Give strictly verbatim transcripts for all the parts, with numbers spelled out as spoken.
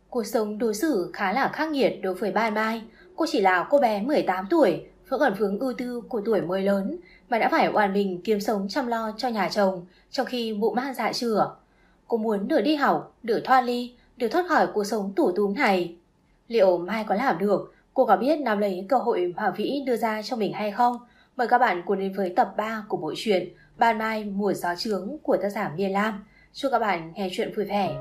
Cuộc sống đối xử khá là khắc nghiệt đối với Ban Mai. Cô chỉ là cô bé mười tám tuổi, vẫn còn vướng ưu tư của tuổi mới lớn, mà đã phải oàn mình kiếm sống chăm lo cho nhà chồng, trong khi bụng mang dạ chửa. Cô muốn được đi học, được thoát ly, được thoát khỏi cuộc sống tủi túng này. Liệu Mai có làm được? Cô có biết nắm lấy cơ hội mà Vĩ đưa ra cho mình hay không? Mời các bạn cùng đến với tập ba của bộ truyện Ban Mai mùa gió trướng của tác giả Miên Lam. Chúc các bạn nghe chuyện vui vẻ.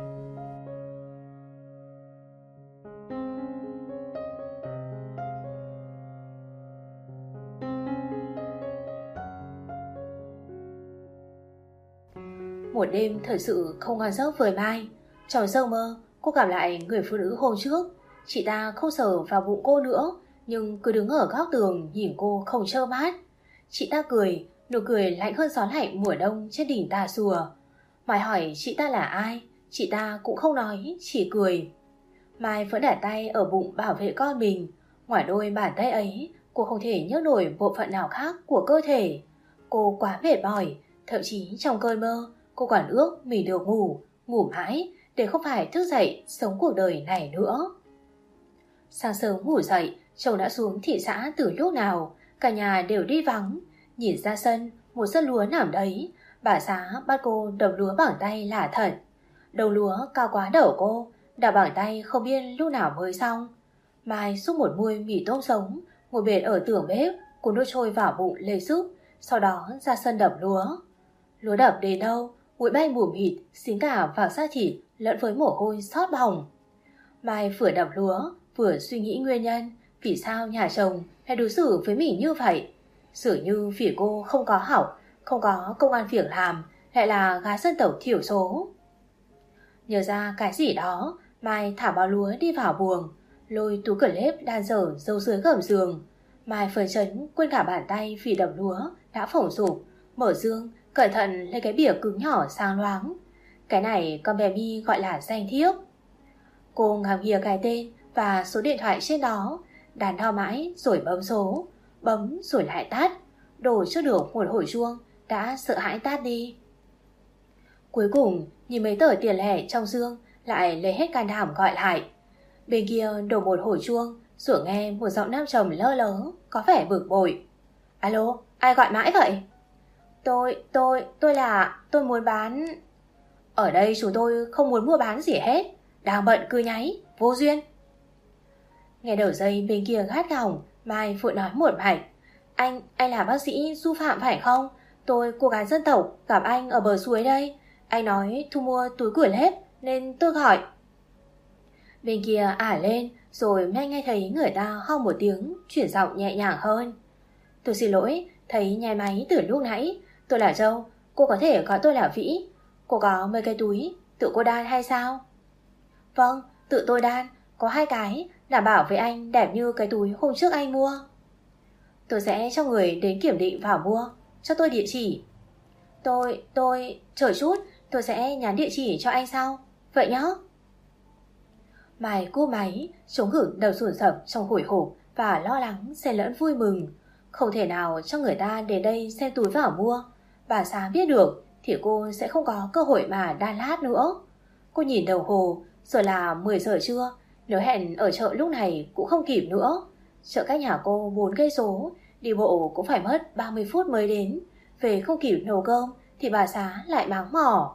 Một đêm thật sự không ngon giấc với Mai. Trong giấc mơ, cô gặp lại người phụ nữ hôm trước. Chị ta không sờ vào bụng cô nữa, nhưng cứ đứng ở góc tường nhìn cô không trơ mắt. Chị ta cười, nụ cười lạnh hơn gió lạnh mùa đông trên đỉnh Tà Xùa. Mai hỏi chị ta là ai, chị ta cũng không nói, chỉ cười. Mai vẫn đặt tay ở bụng bảo vệ con mình. Ngoài đôi bàn tay ấy, cô không thể nhấc nổi bộ phận nào khác của cơ thể. Cô quá mệt mỏi, thậm chí trong cơn mơ, cô còn ước mình được ngủ, ngủ mãi để không phải thức dậy sống cuộc đời này nữa. Sáng sớm ngủ dậy, chồng đã xuống thị xã từ lúc nào, cả nhà đều đi vắng. Nhìn ra sân, một sân lúa nằm đấy, bà xã bắt cô đập lúa bằng tay là thật. Đầu lúa cao quá đầu cô, đập bằng tay không biết lúc nào mới xong. Mai xúc một muôi mì tôm sống, ngồi bệt ở tường bếp, cuốn nước trôi vào bụng lấy sức, sau đó ra sân đập lúa. Lúa đập đến đâu, bụi bay mù mịt, xính cả vào da thịt lẫn với mồ hôi xót bỏng. Mai vừa đập lúa, vừa suy nghĩ nguyên nhân vì sao nhà chồng lại đối xử với mình như vậy. Dường như vì cô không có học, không có công ăn việc làm, lại là gái dân tộc thiểu số. Nhớ ra cái gì đó, Mai thả bao lúa đi vào buồng, lôi túi clip đan dở giấu dưới gầm giường. Mai phấn chấn quên cả bàn tay vì đập lúa đã phồng rụp, mở dương cẩn thận lấy cái bìa cứng nhỏ sáng loáng. Cái này con bé Mi gọi là danh thiếp. Cô ngắm nghía cái tên và số điện thoại trên đó, đắn đo mãi rồi bấm số, bấm rồi lại tắt, đổ chưa được một hồi chuông đã sợ hãi tắt đi. Cuối cùng nhìn mấy tờ tiền lẻ trong dương, lại lấy hết can đảm gọi lại. Bên kia đổ một hồi chuông, rồi nghe một giọng nam trầm lơ lớ, có vẻ bực bội. Alo, ai gọi mãi vậy? Tôi, tôi, tôi là, tôi muốn bán... Ở đây chúng tôi không muốn mua bán gì hết, đang bận cứ nháy, vô duyên. Nghe đầu dây bên kia gắt gỏng, Mai vội nói một mạch. Anh, anh là bác sĩ Du Phạm phải không? Tôi cô gái dân tộc gặp anh ở bờ suối đây. Anh nói thu mua túi củi lép nên tôi gọi. Bên kia ả lên, rồi Mai nghe thấy người ta ho một tiếng, chuyển giọng nhẹ nhàng hơn. Tôi xin lỗi, thấy nháy máy từ lúc nãy. Tôi là Châu, cô có thể gọi tôi là Vĩ. Cô có mấy cái túi, tự cô đan hay sao? Vâng, tự tôi đan, có hai cái, đảm bảo với anh đẹp như cái túi hôm trước anh mua. Tôi sẽ cho người đến kiểm định vào mua, cho tôi địa chỉ. Tôi, tôi, chờ chút, tôi sẽ nhắn địa chỉ cho anh sau. Vậy nhá. Mai cúp máy, chống ngực đầu sùn sập trong hồi hộp và lo lắng xen lẫn vui mừng. Không thể nào cho người ta đến đây xem túi vào mua. Bà xã biết được thì cô sẽ không có cơ hội mà đan lát nữa. Cô nhìn đồng hồ, rồi là mười giờ trưa. Nếu hẹn ở chợ lúc này cũng không kịp nữa. Chợ cách nhà cô bốn cây số, đi bộ cũng phải mất ba mươi phút mới đến. Về không kịp nấu cơm thì bà xã lại mắng mỏ.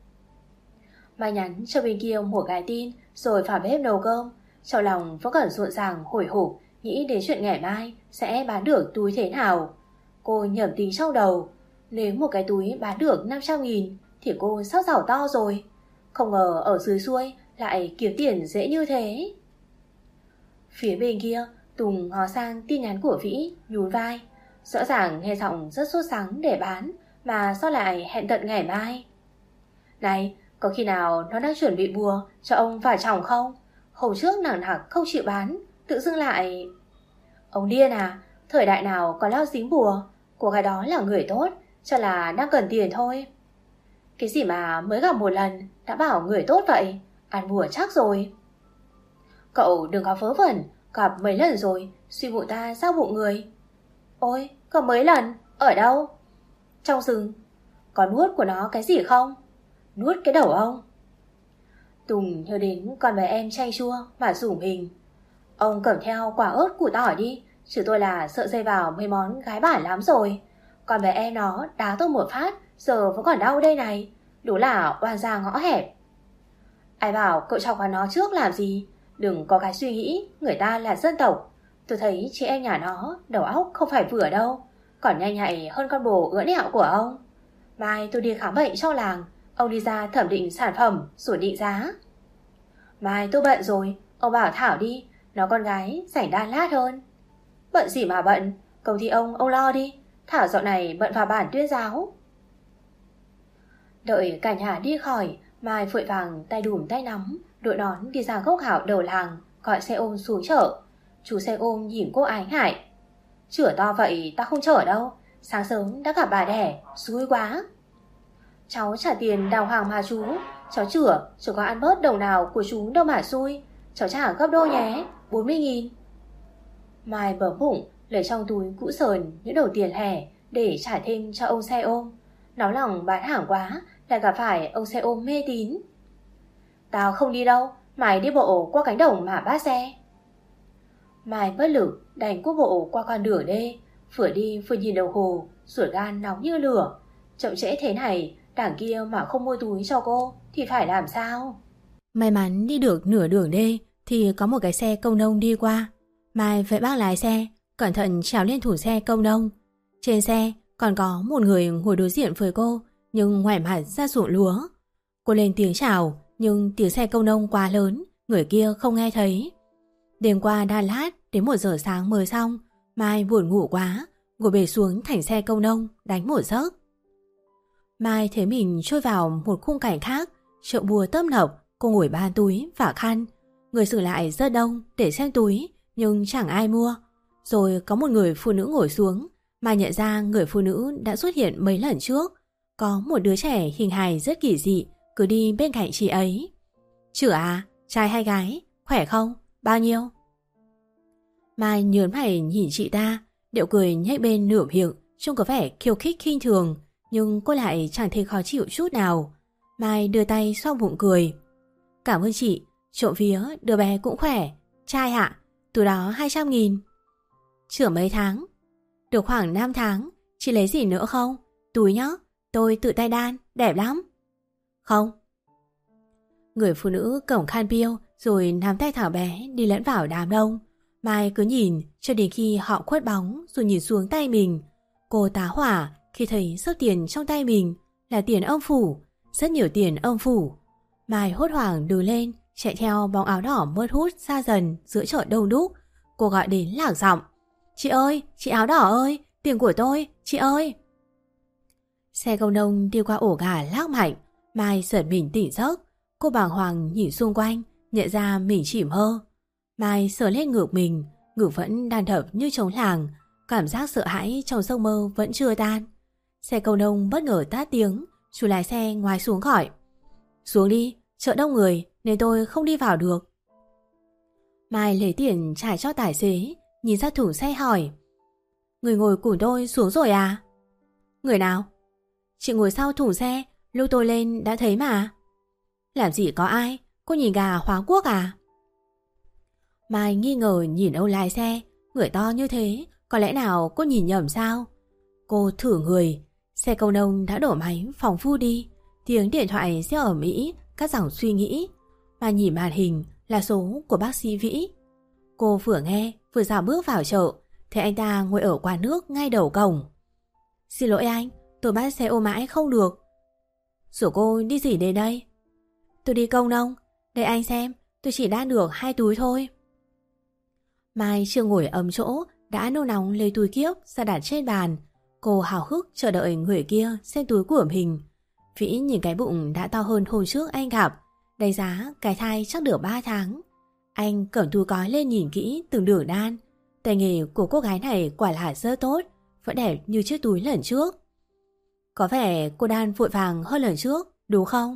Mai nhắn cho bên kia một cái tin rồi vào bếp nấu cơm. Trong lòng vẫn còn rộn ràng hồi hộp, nghĩ đến chuyện ngày mai sẽ bán được túi thế nào. Cô nhẩm tính trong đầu, nếu một cái túi bán được năm trăm nghìn thì cô sắp giàu to rồi. Không ngờ ở dưới xuôi lại kiếm tiền dễ như thế. Phía bên kia, Tùng ngó sang tin nhắn của Vĩ, nhún vai. Rõ ràng nghe giọng rất sốt sắng để bán, mà sao lại hẹn tận ngày mai? Này, có khi nào nó đang chuẩn bị bùa cho ông và chồng không? Hôm trước nặng nặc không chịu bán, tự dưng lại... Ông điên à, thời đại nào có lao dính bùa? Cô gái đó là người tốt, cho là đang cần tiền thôi. Cái gì mà mới gặp một lần đã bảo người tốt vậy? Ăn bùa chắc rồi. Cậu đừng có vớ vẩn, gặp mấy lần rồi, suy bụng ta sao bụng người. Ôi, có mấy lần? Ở đâu? Trong rừng. Có nuốt của nó cái gì không? Nuốt cái đầu ông. Tùng nhớ đến con bé em chay chua mà rủ mình. Ông cầm theo quả ớt củ tỏi đi, chứ tôi là sợ dây vào mấy món gái bản lắm rồi. Con bé em nó đá tôi một phát, giờ vẫn còn đau đây này. Đúng là oan gia ngõ hẹp. Ai bảo cậu chọc vào nó trước làm gì? Đừng có cái suy nghĩ người ta là dân tộc. Tôi thấy chị em nhà nó đầu óc không phải vừa đâu, còn nhanh nhạy hơn con bồ ứa nẹo của ông. Mai tôi đi khám bệnh cho làng, ông đi ra thẩm định sản phẩm rồi định giá. Mai tôi bận rồi, ông bảo Thảo đi, nó con gái rảnh đan lát hơn. Bận gì mà bận, công ty ông ông lo đi. Thảo dạo này bận vào bản tuyên giáo. Đợi cả nhà đi khỏi, Mai vội vàng tay đùm tay nắm, đội nón đi ra gốc hảo đầu làng, gọi xe ôm xuống chợ. Chú xe ôm nhìn cô ái ngại. Chửa to vậy ta không chở đâu, sáng sớm đã gặp bà đẻ, xui quá. Cháu trả tiền đào hoàng mà chú, cháu chửa, chứ có ăn bớt đầu nào của chú đâu mà xui. Cháu trả gấp đôi nhé, bốn mươi nghìn. Mai bấm bụng, lấy trong túi cũ sờn những đầu tiền lẻ để trả thêm cho ông xe ôm. Nóng lòng bán hàng quá, lại gặp phải ông xe ôm mê tín. Tao không đi đâu, mày đi bộ qua cánh đồng mà bắt xe. Mai bất lực đành quốc bộ qua con đường đê, vừa đi vừa nhìn đồng hồ, ruột gan nóng như lửa. Chậm trễ thế này, đảng kia mà không mua túi cho cô thì phải làm sao? May mắn đi được nửa đường đê thì có một cái xe công nông đi qua. Mai vẫy bác lái xe, cẩn thận trèo lên thủ xe công nông. Trên xe còn có một người ngồi đối diện với cô, nhưng ngoảnh mặt ra ruộng lúa. Cô lên tiếng chào, nhưng tiếng xe công nông quá lớn, người kia không nghe thấy. Đêm qua đan lát đến một giờ sáng mới xong, Mai buồn ngủ quá, ngồi bệt xuống thành xe công nông đánh một giấc. Mai thấy mình trôi vào một khung cảnh khác, chợ búa tấp nập. Cô ngồi ba túi và khăn, người xử lại rất đông để xem túi, nhưng chẳng ai mua. Rồi có một người phụ nữ ngồi xuống, mà nhận ra người phụ nữ đã xuất hiện mấy lần trước. Có một đứa trẻ hình hài rất kỳ dị cứ đi bên cạnh chị ấy. Chửa à, trai hay gái, khỏe không, bao nhiêu? Mai nhớn mày nhìn chị ta, điệu cười nhếch bên nửa miệng, trông có vẻ khiêu khích khinh thường, nhưng cô lại chẳng thấy khó chịu chút nào. Mai đưa tay xoa bụng cười. Cảm ơn chị, trộm vía đứa bé cũng khỏe. Trai ạ, từ đó hai trăm nghìn. Chữa mấy tháng? Được khoảng năm tháng. Chị lấy gì nữa không? Túi nhá, tôi tự tay đan, đẹp lắm. Không. Người phụ nữ cổng khăn piêu rồi nắm tay Thảo bé đi lẫn vào đám đông. Mai cứ nhìn cho đến khi họ khuất bóng rồi nhìn xuống tay mình. Cô tá hỏa khi thấy số tiền trong tay mình là tiền âm phủ, rất nhiều tiền âm phủ. Mai hốt hoảng đưa lên, chạy theo bóng áo đỏ mướt hút xa dần giữa chợ đông đúc. Cô gọi đến lạc giọng. Chị ơi, chị áo đỏ ơi, tiền của tôi, chị ơi. Xe công nông đi qua ổ gà lác mạnh. Mai giật mình tỉnh giấc. Cô bàng hoàng nhìn xung quanh, nhận ra mình chỉ mơ. Mai sờ lên ngực mình, ngực vẫn đàn đập như trống làng. Cảm giác sợ hãi trong giấc mơ vẫn chưa tan. Xe công nông bất ngờ tát tiếng. Chú lái xe ngoài xuống gọi. Xuống đi, chợ đông người nên tôi không đi vào được. Mai lấy tiền trả cho tài xế, nhìn ra thùng xe hỏi. Người ngồi cùng tôi xuống rồi à? Người nào? Chị ngồi sau thùng xe, lúc tôi lên đã thấy mà. Làm gì có ai, cô nhìn gà hóa quốc à? Mai nghi ngờ nhìn ông lái xe, người to như thế, có lẽ nào cô nhìn nhầm sao? Cô thử người, xe công nông đã đổ máy phóng phu đi. Tiếng điện thoại reo ở Mỹ cắt dòng suy nghĩ, mà nhìn màn hình là số của bác sĩ Vĩ. Cô vừa nghe vừa dạo bước vào chợ, thấy anh ta ngồi ở quán nước ngay đầu cổng. Xin lỗi anh, tôi bắt xe ô mãi không được. Rồi cô đi gì đến đây? Tôi đi công nông, để anh xem, tôi chỉ đan được hai túi thôi. Mai chưa ngồi ấm chỗ đã nôn nóng lấy túi kiếp ra đặt trên bàn. Cô hào hức chờ đợi người kia xem túi của mình. Vĩ nhìn cái bụng đã to hơn hôm trước anh gặp, đánh giá cái thai chắc được ba tháng. Anh cầm túi cói lên nhìn kỹ từng đường đan. Tay nghề của cô gái này quả là rất tốt, vẫn đẹp như chiếc túi lần trước. Có vẻ cô đan vội vàng hơn lần trước, đúng không?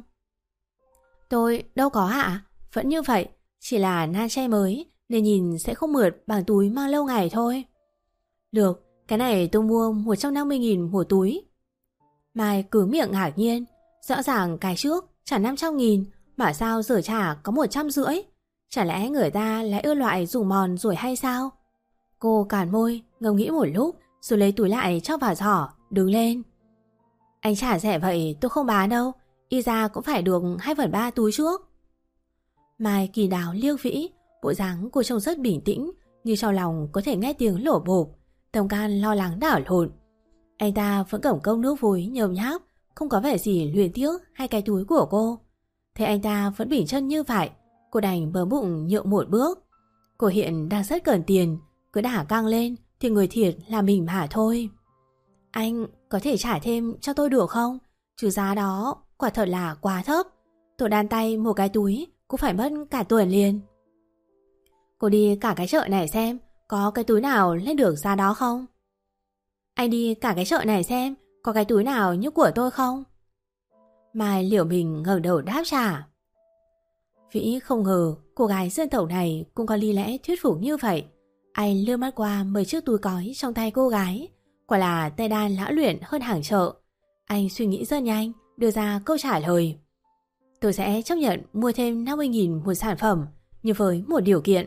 Tôi đâu có ạ, vẫn như vậy, chỉ là nan che mới nên nhìn sẽ không mượt bằng túi mang lâu ngày thôi. Được, cái này tôi mua một trăm năm mươi nghìn một túi. Mai cứ miệng ngạc nhiên, rõ ràng cái trước trả năm trăm nghìn, Mà sao giờ trả có một trăm rưỡi? Chả lẽ người ta lại ưa loại dùng mòn rồi hay sao? Cô cản môi, ngẫm nghĩ một lúc rồi lấy túi lại cho vào giỏ, đứng lên. Anh trả rẻ vậy tôi không bán đâu, y ra cũng phải được hai phần ba túi trước. Mai kỳ đáo liêu vĩ, bộ dáng cô trông rất bình tĩnh, như trong lòng có thể nghe tiếng lổ bộp, tâm can lo lắng đảo lộn. Anh ta vẫn cầm cốc nước vối nhồm nháp, không có vẻ gì luyến tiếc hay cái túi của cô. Thế anh ta vẫn bình chân như vậy, cô đành bớ bụng nhượng một bước. Cô hiện đang rất cần tiền, cứ đả căng lên thì người thiệt là mình mà thôi. Anh có thể trả thêm cho tôi được không? Chứ giá đó quả thật là quá thấp. Tôi đan tay một cái túi cũng phải mất cả tuần liền. Cô đi cả cái chợ này xem có cái túi nào lên được giá đó không? Anh đi cả cái chợ này xem có cái túi nào như của tôi không? Mai liều mình ngẩng đầu đáp trả. Vĩ không ngờ cô gái dân tộc này cũng có lý lẽ thuyết phục như vậy. Anh lướt mắt qua mấy chiếc túi cói trong tay cô gái, quả là tay đan lão luyện hơn hàng chợ. Anh suy nghĩ rất nhanh, đưa ra câu trả lời. Tôi sẽ chấp nhận mua thêm năm mươi nghìn một sản phẩm, nhưng với một điều kiện.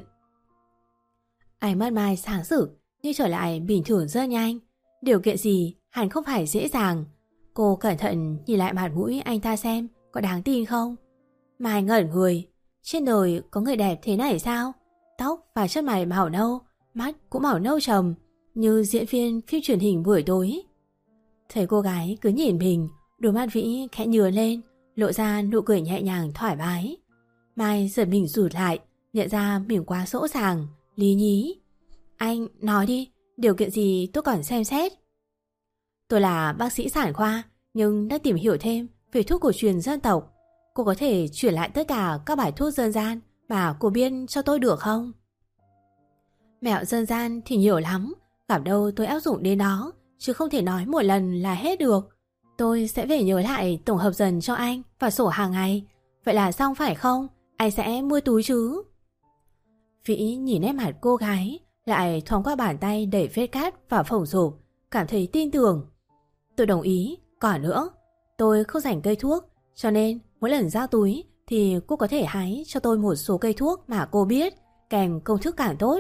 Ánh mắt Mai sáng rực nhưng trở lại bình thường rất nhanh. Điều kiện gì hẳn không phải dễ dàng. Cô cẩn thận nhìn lại mặt mũi anh ta xem có đáng tin không. Mai ngẩn người. Trên đời có người đẹp thế này sao? Tóc và chân mày màu nâu, mắt cũng màu nâu trầm, như diễn viên phim truyền hình buổi tối. Thấy cô gái cứ nhìn mình, đôi mắt Vĩ khẽ nhướng lên, lộ ra nụ cười nhẹ nhàng thoải mái. Mai giật mình rụt lại, nhận ra mình quá dỗ dàng, lý nhí. Anh nói đi, điều kiện gì tôi còn xem xét. Tôi là bác sĩ sản khoa, nhưng đã tìm hiểu thêm về thuốc cổ truyền dân tộc. Cô có thể chuyển lại tất cả các bài thuốc dân gian mà cô biết cho tôi được không? Mẹo dân gian thì nhiều lắm, gặp đâu tôi áp dụng đến đó, chứ không thể nói một lần là hết được. Tôi sẽ về nhớ lại tổng hợp dần cho anh và sổ hàng ngày. Vậy là xong phải không? Anh sẽ mua túi chứ? Vĩ nhìn nét mặt cô gái, lại thoáng qua bàn tay đẩy vết cát vào phòng rộp, cảm thấy tin tưởng. Tôi đồng ý, còn nữa, tôi không rảnh cây thuốc, cho nên mỗi lần giao túi thì cô có thể hái cho tôi một số cây thuốc mà cô biết, kèm công thức càng tốt.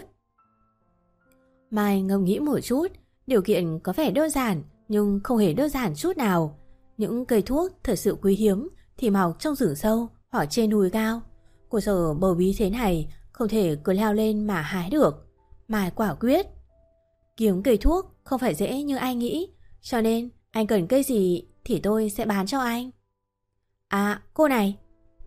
Mai ngẫm nghĩ một chút, điều kiện có vẻ đơn giản nhưng không hề đơn giản chút nào. Những cây thuốc thật sự quý hiếm thì mọc trong rừng sâu hoặc trên núi cao. Cô sợ bầu bí thế này không thể cứ leo lên mà hái được. Mai quả quyết. Kiếm cây thuốc không phải dễ như anh nghĩ, cho nên anh cần cây gì thì tôi sẽ bán cho anh. À, cô này.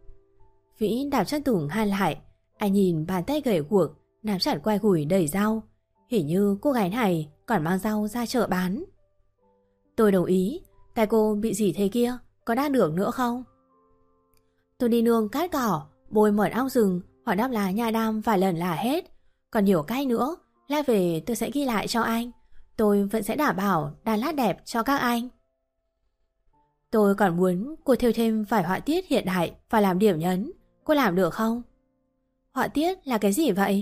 Vĩ đạp chân Tùng han lại. Anh nhìn bàn tay gầy guộc nắm chặt quai gùi đầy rau. Hình như cô gái này còn mang rau ra chợ bán. Tôi đồng ý. Tay cô bị gì thế kia, có đáp được nữa không? Tôi đi nương cát cỏ, bôi mật ong rừng hoặc đắp lá nha đam vài lần là hết. Còn nhiều cách nữa, lát về tôi sẽ ghi lại cho anh. Tôi vẫn sẽ đảm bảo đan lát đẹp cho các anh. Tôi còn muốn cô thêu thêm vài họa tiết hiện đại và làm điểm nhấn. Cô làm được không? Họa tiết là cái gì vậy?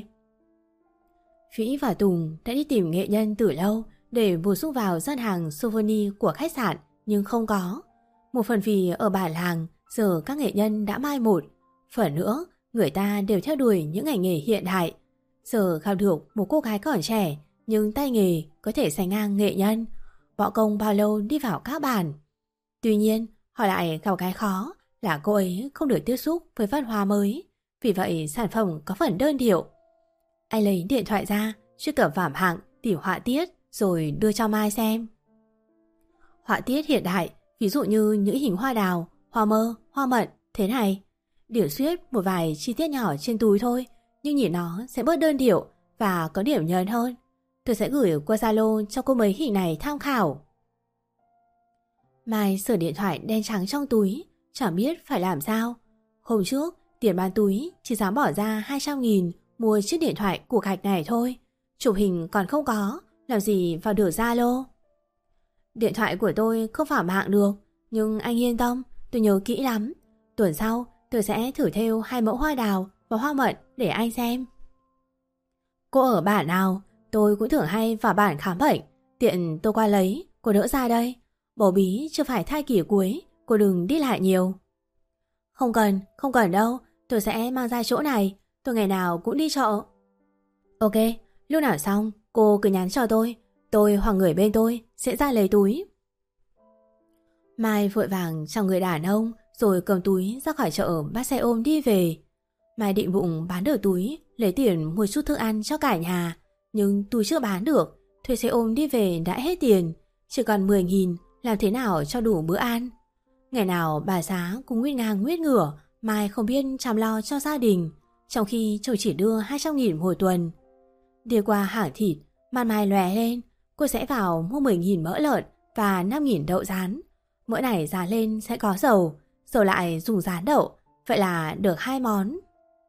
Vĩ và Tùng đã đi tìm nghệ nhân từ lâu để bổ sung vào gian hàng souvenir của khách sạn, nhưng không có. Một phần vì ở bản làng giờ các nghệ nhân đã mai một, phần nữa người ta đều theo đuổi những ngành nghề hiện đại. Giờ gặp được một cô gái còn trẻ nhưng tay nghề có thể sánh ngang nghệ nhân, bỏ công bao lâu đi vào các bản. Tuy nhiên họ lại gặp cái khó là cô ấy không được tiếp xúc với văn hóa mới, vì vậy sản phẩm có phần đơn điệu. Anh lấy điện thoại ra, truy cập vào hạng tìm họa tiết rồi đưa cho Mai xem. Họa tiết hiện đại, ví dụ như những hình hoa đào, hoa mơ, hoa mận, thế này. Điểm xuyết một vài chi tiết nhỏ trên túi thôi, nhưng nhìn nó sẽ bớt đơn điệu và có điểm nhấn hơn. Tôi sẽ gửi qua Zalo cho cô mấy hình này tham khảo. Mai sờ điện thoại đen trắng trong túi, chẳng biết phải làm sao. Hôm trước, tiền bán túi chỉ dám bỏ ra hai trăm nghìn mua chiếc điện thoại của gạch này thôi. Chụp hình còn không có, làm gì vào được Zalo. Điện thoại của tôi không vào mạng được, nhưng anh yên tâm, tôi nhớ kỹ lắm. Tuần sau, tôi sẽ thử thêu hai mẫu hoa đào và hoa mận để anh xem. Cô ở bản nào? Tôi cũng thường hay vào bản khám bệnh. Tiện tôi qua lấy, cô đỡ ra đây. Bầu bí chưa phải thai kỳ cuối, cô đừng đi lại nhiều. Không cần, không cần đâu, tôi sẽ mang ra chỗ này, tôi ngày nào cũng đi chợ. Ok, lúc nào xong, cô cứ nhắn cho tôi, tôi hoặc người bên tôi sẽ ra lấy túi. Mai vội vàng chào người đàn ông rồi cầm túi ra khỏi chợ bắt xe ôm đi về. Mai định bụng bán được túi, lấy tiền mua chút thức ăn cho cả nhà, nhưng túi chưa bán được, thuê xe ôm đi về đã hết tiền, chỉ còn mười nghìn, làm thế nào cho đủ bữa ăn. Ngày nào bà Giá cũng nguyết ngang nguyết ngửa, Mai không biết chăm lo cho gia đình, trong khi chồng chỉ đưa hai trăm nghìn một tuần. Đi qua hàng thịt, mặt Mai lòe lên, cô sẽ vào mua mười nghìn mỡ lợn và năm nghìn đậu rán. Mỗi này giá lên sẽ có dầu, rồi lại dùng rán đậu, vậy là được hai món.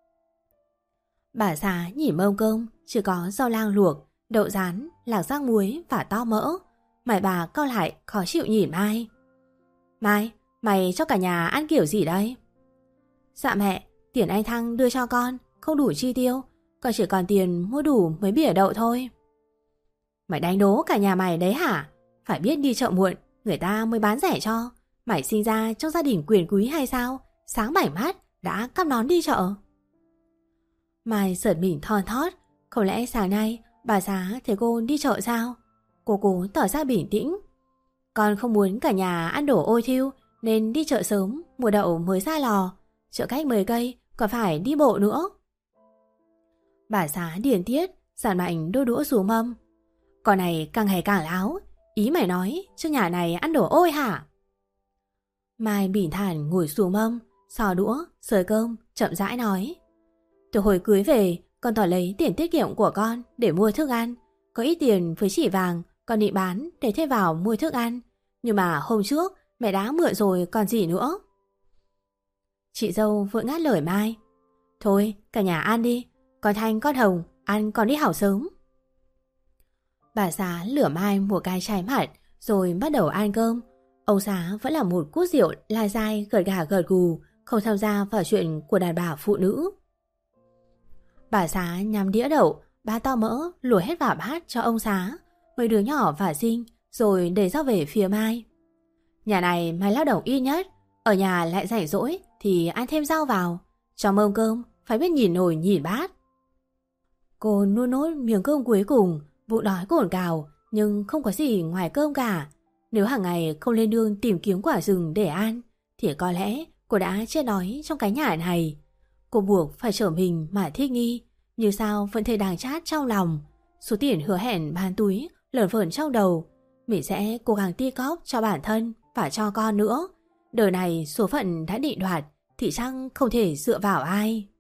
Bà Giá nhìn mâm cơm chỉ có rau lang luộc, đậu rán, lạc rang muối và to mỡ. Mày bà cau lại khó chịu nhìn Mai. Mai, mày cho cả nhà ăn kiểu gì đây? Dạ mẹ, tiền anh Thăng đưa cho con không đủ chi tiêu, con chỉ còn tiền mua đủ mấy bỉa đậu thôi. Mày đánh đố cả nhà mày đấy hả? Phải biết đi chợ muộn, người ta mới bán rẻ cho. Mày sinh ra trong gia đình quyền quý hay sao? Sáng bảy mắt đã cắp nón đi chợ. Mai giật mình thon thót. Không lẽ sáng nay bà Giá thấy cô đi chợ sao? Cô cố tỏ ra bình tĩnh. Con không muốn cả nhà ăn đổ ôi thiêu nên đi chợ sớm mua đậu mới ra lò. Chợ cách mười cây còn phải đi bộ nữa. Bà Giá điền tiết dàn mạnh đôi đũa xuống mâm. Con này càng ngày càng láo. Ý mày nói trước nhà này ăn đổ ôi hả? Mai bình thản ngồi xuống mâm, xò đũa, sới cơm, chậm rãi nói. Từ hồi cưới về, con tỏ lấy tiền tiết kiệm của con để mua thức ăn. Có ít tiền với chỉ vàng, con định bán để thêm vào mua thức ăn. Nhưng mà hôm trước, mẹ đã mượn rồi còn gì nữa. Chị dâu vội ngắt lời Mai. Thôi, cả nhà ăn đi. Con Thanh, con Hồng, ăn còn đi học sớm. Bà Giá lửa Mai một cái trái mặt rồi bắt đầu ăn cơm. Ông Giá vẫn là một cút rượu lai dai gật gà gật gù, không tham gia vào chuyện của đàn bà phụ nữ. Bà Giá nhắm đĩa đậu, ba to mỡ lùa hết vào bát cho ông Giá, mấy đứa nhỏ và Sinh, rồi đẩy ra về phía Mai. Nhà này mày lao động ít nhất, ở nhà lại rảnh rỗi thì ăn thêm rau vào. Cho mâm cơm phải biết nhìn nồi nhìn bát. Cô nuốt nốt miếng cơm cuối cùng, bụng đói cồn cào nhưng không có gì ngoài cơm cả. Nếu hàng ngày không lên nương tìm kiếm quả rừng để ăn thì có lẽ cô đã chết đói trong cái nhà này. Cô buộc phải trở mình mà thích nghi, nhưng sao vẫn thấy đắng chát trong lòng. Số tiền hứa hẹn bán túi lởn vởn trong đầu. Mình sẽ cố gắng ti cóp cho bản thân và cho con nữa. Đời này số phận đã định đoạt thì chắc không thể dựa vào ai.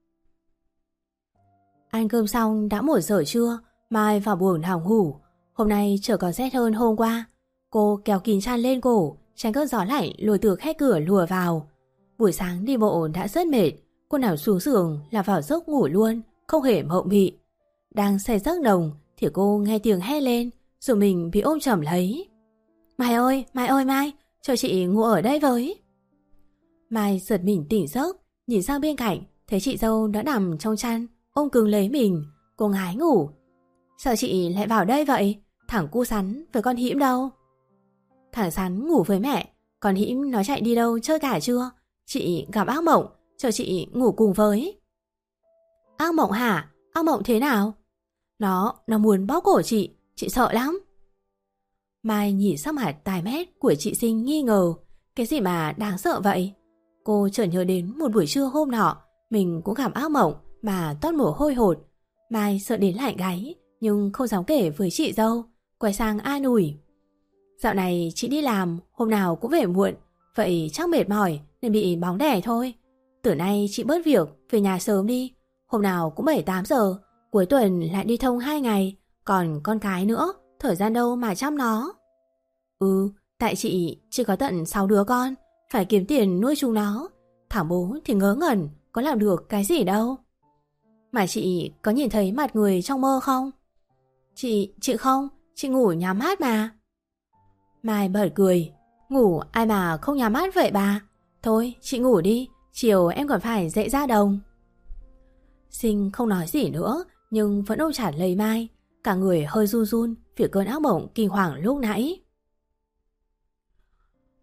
Ăn cơm xong đã một giờ trưa, Mai vào buồng phòng ngủ. Hôm nay trời còn rét hơn hôm qua. Cô kéo kín chăn lên cổ, tránh cơn gió lạnh lùi từ khe cửa lùa vào. Buổi sáng đi bộ đã rất mệt, cô nằm xuống giường là vào giấc ngủ luôn, không hề mộng mị. Đang say giấc nồng thì cô nghe tiếng hét lên, rồi mình bị ôm chầm lấy. Mai ơi, Mai ơi Mai, cho chị ngủ ở đây với. Mai giật mình tỉnh giấc, nhìn sang bên cạnh, thấy chị dâu đã nằm trong chăn, ôm cứng lấy mình. Cô ngái ngủ. Sao chị lại vào đây vậy? Thằng cu Sắn với con Hĩm đâu? Thằng Sắn ngủ với mẹ, còn Hĩm nó chạy đi đâu chơi cả chưa? Chị gặp ác mộng, cho chị ngủ cùng với. Ác mộng hả? Ác mộng thế nào? Nó, nó muốn bóp cổ chị, chị sợ lắm. Mai nhìn sắc mặt tài mét của chị Sinh nghi ngờ. Cái gì mà đáng sợ vậy? Cô chợt nhớ đến một buổi trưa hôm nọ, mình cũng gặp ác mộng mà toát mồ hôi hột. Mai sợ đến lạnh gáy, nhưng không dám kể với chị dâu. Quay sang an ủi. Dạo này chị đi làm, hôm nào cũng về muộn, vậy chắc mệt mỏi nên bị bóng đẻ thôi. Từ nay chị bớt việc, về nhà sớm đi. Hôm nào cũng bảy tám giờ, cuối tuần lại đi thông hai ngày. Còn con cái nữa, thời gian đâu mà chăm nó. Ừ, tại chị chỉ có tận sáu đứa con, phải kiếm tiền nuôi chúng nó. Thằng bố thì ngớ ngẩn, có làm được cái gì đâu. Mà chị có nhìn thấy mặt người trong mơ không? Chị, chị không, chị ngủ nhắm mắt mà. Mai bật cười. Ngủ ai mà không nhắm mắt vậy bà? Thôi chị ngủ đi, chiều em còn phải dậy ra đồng. Sinh không nói gì nữa, nhưng vẫn ôm chặt lấy Mai. Cả người hơi run run vì cơn ác mộng kinh hoàng lúc nãy.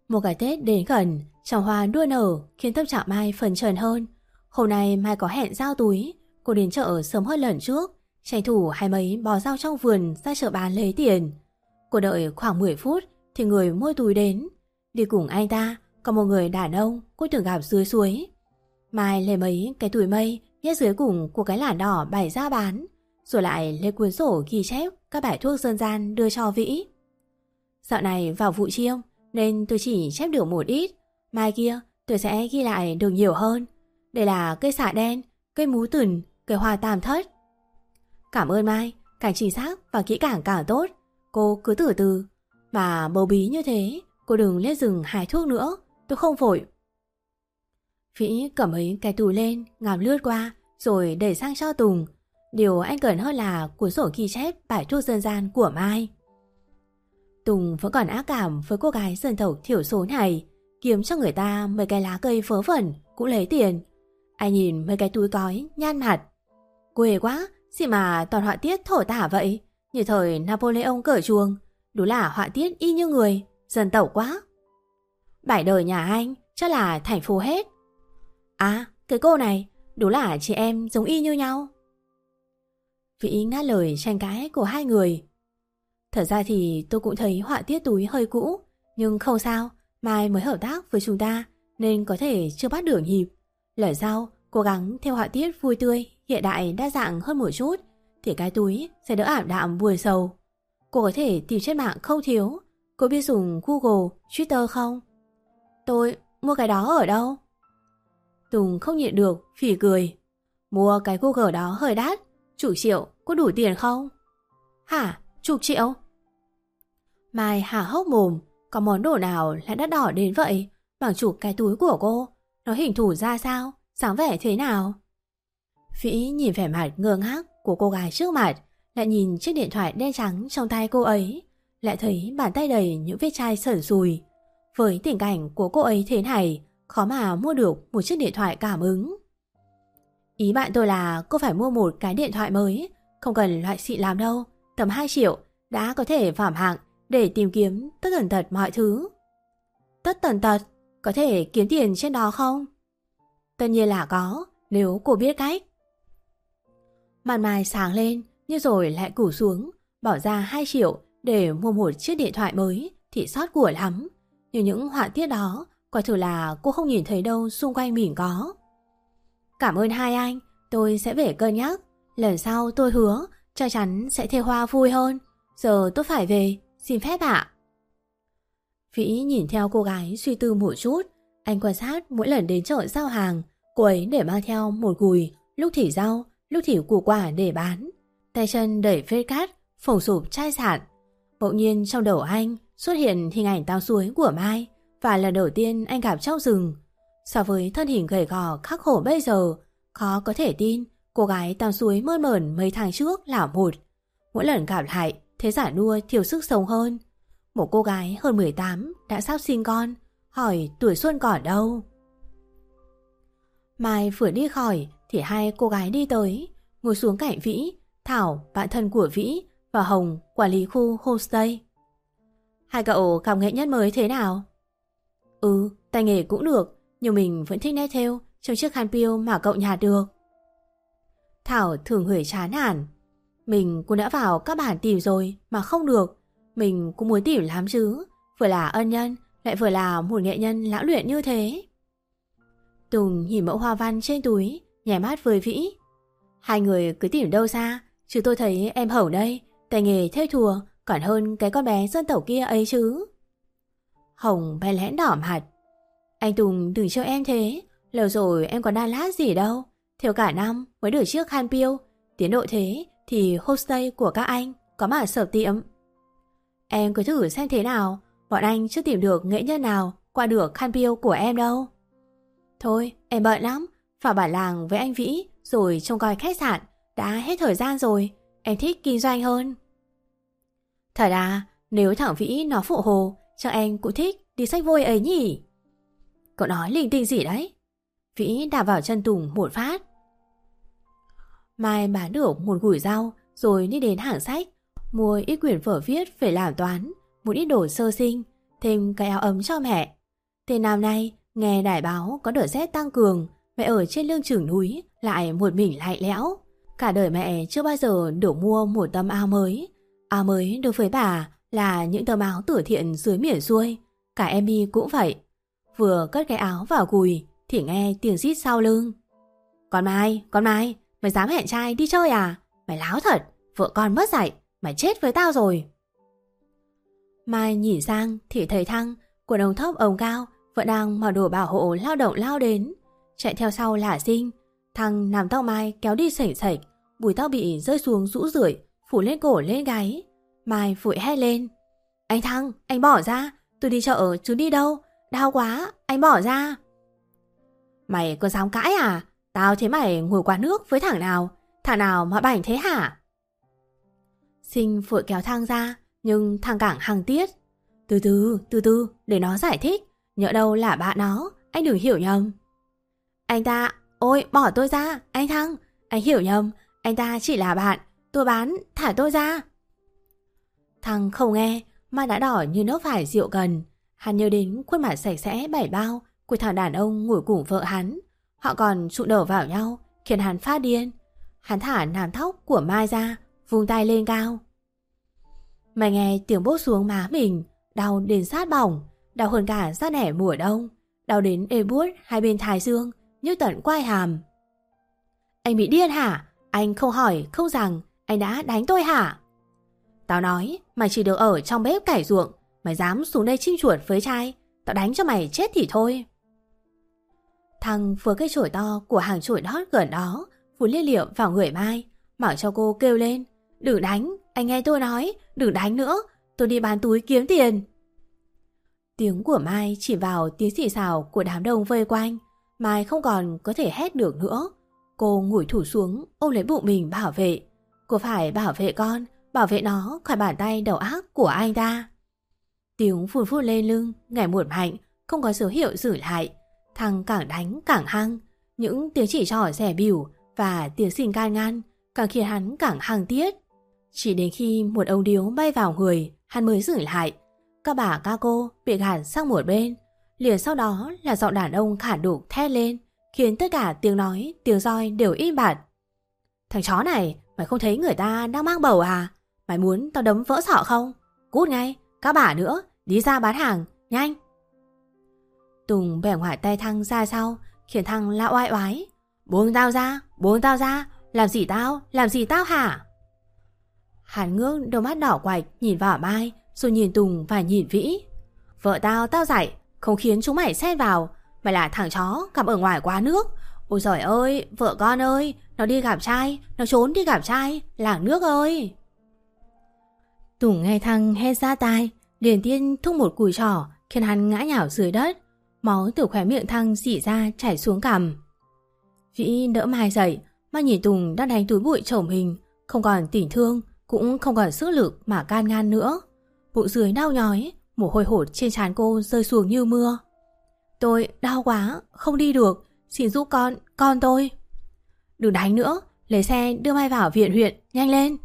Một cái Tết đến gần, trào hoa đua nở khiến tâm trạng Mai phấn chấn hơn. Hôm nay Mai có hẹn giao túi, cô đến chợ sớm hơn lần trước, tranh thủ hai mấy bó rau trong vườn ra chợ bán lấy tiền. Cô đợi khoảng mười phút thì người mua túi đến. Đi cùng anh ta có một người đàn ông cô từng gặp dưới suối. Mai lấy mấy cái túi mây nhét dưới cùng của cái làn đỏ bày ra bán, rồi lại lấy cuốn sổ ghi chép các bài thuốc dân gian đưa cho Vĩ. Dạo này vào vụ chiêm nên tôi chỉ chép được một ít, mai kia tôi sẽ ghi lại được nhiều hơn. Đây là cây xạ đen, cây mú tửn, cây hoa tam thất. Cảm ơn Mai, càng chính xác và kỹ càng càng tốt. Cô cứ từ từ, mà bầu bí như thế, cô đừng lên rừng hái thuốc nữa, tôi không vội. Vĩ cầm mấy cái túi lên, ngắm lướt qua, rồi đẩy sang cho Tùng. Điều anh cần hơn là cuốn sổ ghi chép bài thuốc dân gian của Mai. Tùng vẫn còn ác cảm với cô gái dân tộc thiểu số này, kiếm cho người ta mấy cái lá cây vớ vẩn cũng lấy tiền. Anh nhìn mấy cái túi cói nhăn mặt. Quê quá, gì mà toàn họa tiết thổ tả vậy, như thời Napoleon cởi chuồng. Đúng là họa tiết y như người, dân tộc quá. Bảy đời nhà anh chắc là thành phố hết. À, cái cô này, đúng là chị em giống y như nhau. Vĩ ngắt lời tranh cãi của hai người. Thật ra thì tôi cũng thấy họa tiết túi hơi cũ, nhưng không sao, Mai mới hợp tác với chúng ta nên có thể chưa bắt được nhịp. Lần sau cố gắng theo họa tiết vui tươi, hiện đại đa dạng hơn một chút thì cái túi sẽ đỡ ảm đạm buồn sầu. Cô có thể tìm trên mạng không thiếu. Cô biết dùng Google, Twitter không? Tôi mua cái đó ở đâu? Tùng không nhịn được, phỉ cười. Mua cái Google đó hơi đắt, chục triệu có đủ tiền không? Hả? Chục triệu? Mai há hốc mồm, có món đồ nào lại đắt đỏ đến vậy? Bằng chục cái túi của cô, nó hình thù ra sao? Dáng vẻ thế nào? Vĩ nhìn vẻ mặt ngơ ngác của cô gái trước mặt, lại nhìn chiếc điện thoại đen trắng trong tay cô ấy, lại thấy bàn tay đầy những vết chai sẩn sùi. Với tình cảnh của cô ấy thế này, khó mà mua được một chiếc điện thoại cảm ứng. Ý bạn tôi là cô phải mua một cái điện thoại mới, không cần loại xịn lắm đâu, tầm hai triệu đã có thể vảm hạng để tìm kiếm tất tần tật mọi thứ. Tất tần tật? Có thể kiếm tiền trên đó không? Tất nhiên là có, nếu cô biết cách. Mặt Mai sáng lên, nhưng rồi lại cụp xuống, bỏ ra hai triệu để mua một chiếc điện thoại mới thì xót của lắm. Nhưng những họa tiết đó, quả thực là cô không nhìn thấy đâu xung quanh mình có. Cảm ơn hai anh, tôi sẽ về cân nhắc. Lần sau tôi hứa, chắc chắn sẽ thêu hoa vui hơn. Giờ tôi phải về, xin phép ạ. Vĩ nhìn theo cô gái suy tư một chút. Anh quan sát mỗi lần đến chợ giao hàng, cô ấy để mang theo một gùi, lúc thì rau, lúc thì củ quả để bán. Tay chân đẩy vết cát, phồng sụp chai sạn. Bỗng nhiên trong đầu anh xuất hiện hình ảnh tao suối của Mai, và lần đầu tiên anh gặp trong rừng. So với thân hình gầy gò khắc khổ bây giờ, khó có thể tin cô gái tao suối mơn mởn mấy tháng trước là một. Mỗi lần gặp lại, thấy giả nua thiếu sức sống hơn. Một cô gái hơn mười tám đã sắp sinh con, hỏi tuổi xuân còn đâu. Mai vừa đi khỏi thì hai cô gái đi tới, ngồi xuống cạnh Vĩ, Thảo, bạn thân của Vĩ, và Hồng, quản lý khu homestay. Hai cậu gặp nghệ nhân mới thế nào? Ừ, tay nghề cũng được, nhưng mình vẫn thích nét thêu trong chiếc khăn piêu mà cậu nhạt được. Thảo thường hửi chán hẳn. Mình cũng đã vào các bản tìm rồi mà không được. Mình cũng muốn tìm lắm chứ, vừa là ân nhân lại vừa là một nghệ nhân lão luyện như thế. Tùng nhìn mẫu hoa văn trên túi, nhảy mắt với Vĩ. Hai người cứ tìm đâu ra, chứ tôi thấy em Hồng đây, tay nghề thêu thùa còn hơn cái con bé dân tộc kia ấy chứ. Hồng bè lẽn đỏ mặt. Anh Tùng đừng cho em thế, lâu rồi em còn đan lát gì đâu, thêu cả năm mới được chiếc khăn piêu. Tiến độ thế thì homestay của các anh có mà sở tiệm. Em cứ thử xem thế nào, bọn anh chưa tìm được nghệ nhân nào qua được khăn piêu của em đâu. Thôi em bận lắm, vào bản làng với anh Vĩ rồi trông coi khách sạn, đã hết thời gian rồi, em thích kinh doanh hơn. Thật à, nếu thằng Vĩ nó phụ hồ, chắc em cũng thích đi xách vôi ấy nhỉ. Cậu nói linh tinh gì đấy? Vĩ đạp vào chân Tùng một phát. Mai bán được một gùi rau rồi đi đến hàng sách, mua ít quyển vở viết về làm toán, một ít đồ sơ sinh, thêm cái áo ấm cho mẹ. Tên nam này nghe đài báo có đợt rét tăng cường, mẹ ở trên lưng chừng núi lại một mình lạnh lẽo. Cả đời mẹ chưa bao giờ được mua một tấm áo mới. Áo mới đối với bà là những tấm áo từ thiện dưới miền xuôi. Cả em đi cũng vậy. Vừa cất cái áo vào gùi thì nghe tiếng rít sau lưng. Con Mai, con Mai, mày dám hẹn trai đi chơi à? Mày láo thật, vợ con mất dạy, mày chết với tao rồi. Mai nhìn sang thì thấy Thăng, quần ống thấp ống cao, vẫn đang mặc đồ bảo hộ lao động lao đến. Chạy theo sau là Sinh. Thăng nắm tóc Mai kéo đi sẩy sẩy, bùi tóc bị rơi xuống rũ rượi, phủ lên cổ lên gáy. Mai vội hét lên. Anh Thăng, anh bỏ ra, tôi đi chợ chứ đi đâu, đau quá, anh bỏ ra. Mày có dám cãi à? Tao thấy mày ngồi quán nước với thằng nào, thằng nào mà bảnh thế hả? Sinh vội kéo Thăng ra, nhưng Thăng càng hằng tiết. Từ từ, từ từ, để nó giải thích, nhỡ đâu là bạn nó, anh đừng hiểu nhầm. Anh ta, ôi bỏ tôi ra, anh Thăng, anh hiểu nhầm, anh ta chỉ là bạn, tôi bán, thả tôi ra. Thăng không nghe, mà đã đỏ như nốt vải rượu cần. Hắn nhớ đến khuôn mặt sạch sẽ bảy bao của thằng đàn ông ngồi cùng vợ hắn. Họ còn trụ đầu vào nhau, khiến hắn phát điên. Hắn thả nắm tóc của Mai ra, vung tay lên cao. Mày nghe tiếng bốp xuống má mình, đau đến sát bỏng, đau hơn cả rát nẻ mùa đông, đau đến ê buốt hai bên thái dương, như tận quai hàm. Anh bị điên hả? Anh không hỏi, không rằng, anh đã đánh tôi hả? Tao nói, mày chỉ được ở trong bếp cải ruộng, mày dám xuống đây chinh chuột với trai, tao đánh cho mày chết thì thôi. Thằng vừa cây chổi to của hàng chổi đót gần đó, vụt lia liệu vào người Mai, bảo cho cô kêu lên. Đừng đánh, anh nghe tôi nói, đừng đánh nữa, tôi đi bán túi kiếm tiền. Tiếng của Mai chỉ vào tiếng xì xào của đám đông vây quanh. Mai không còn có thể hét được nữa. Cô ngồi thủ xuống, ôm lấy bụng mình bảo vệ. Cô phải bảo vệ con, bảo vệ nó khỏi bàn tay đầu ác của anh ta. Tiếng phun phun lên lưng, ngày một mạnh, không có dấu hiệu giữ lại. Thằng càng đánh càng hăng. Những tiếng chỉ trỏ rẻ bỉu và tiếng xin can ngăn càng khiến hắn càng hăng tiết. Chỉ đến khi một ống điếu bay vào người, hắn mới dừng lại. Các bà các cô bị gạt sang một bên. Liền sau đó là giọng đàn ông khản đục thét lên, khiến tất cả tiếng nói, tiếng roi đều im bặt. Thằng chó này, mày không thấy người ta đang mang bầu à? Mày muốn tao đấm vỡ sọ không? Cút ngay, các bà nữa, đi ra bán hàng, nhanh. Tùng bẻ ngoại tay Thăng ra sau, khiến Thăng lão oai oái. Buông tao ra, buông tao ra, làm gì tao, làm gì tao hả? Hắn ngước đôi mắt đỏ quạch nhìn vào Mai, rồi nhìn Tùng và nhìn Vĩ. Vợ tao tao dạy, không khiến chúng mày xen vào. Mày là thằng chó gặp ở ngoài quá nước. Ôi giời ơi, vợ con ơi, nó đi gặp trai, nó trốn đi gặp trai, làng nước ơi. Tùng nghe Thăng hét ra tai, liền tiên thúc một cùi trỏ, khiến hắn ngã nhào dưới đất. Máu từ khóe miệng Thăng rỉ ra chảy xuống cằm. Vĩ đỡ Mai dậy, mà nhìn Tùng đang đánh túi bụi chồng mình, không còn tình thương, cũng không còn sức lực mà can ngăn nữa. Bụng dưới đau nhói, mồ hôi hột trên trán cô rơi xuống như mưa. Tôi đau quá, không đi được, xin giúp con, con tôi. Đừng đánh nữa, lấy xe đưa Mai vào viện huyện, nhanh lên.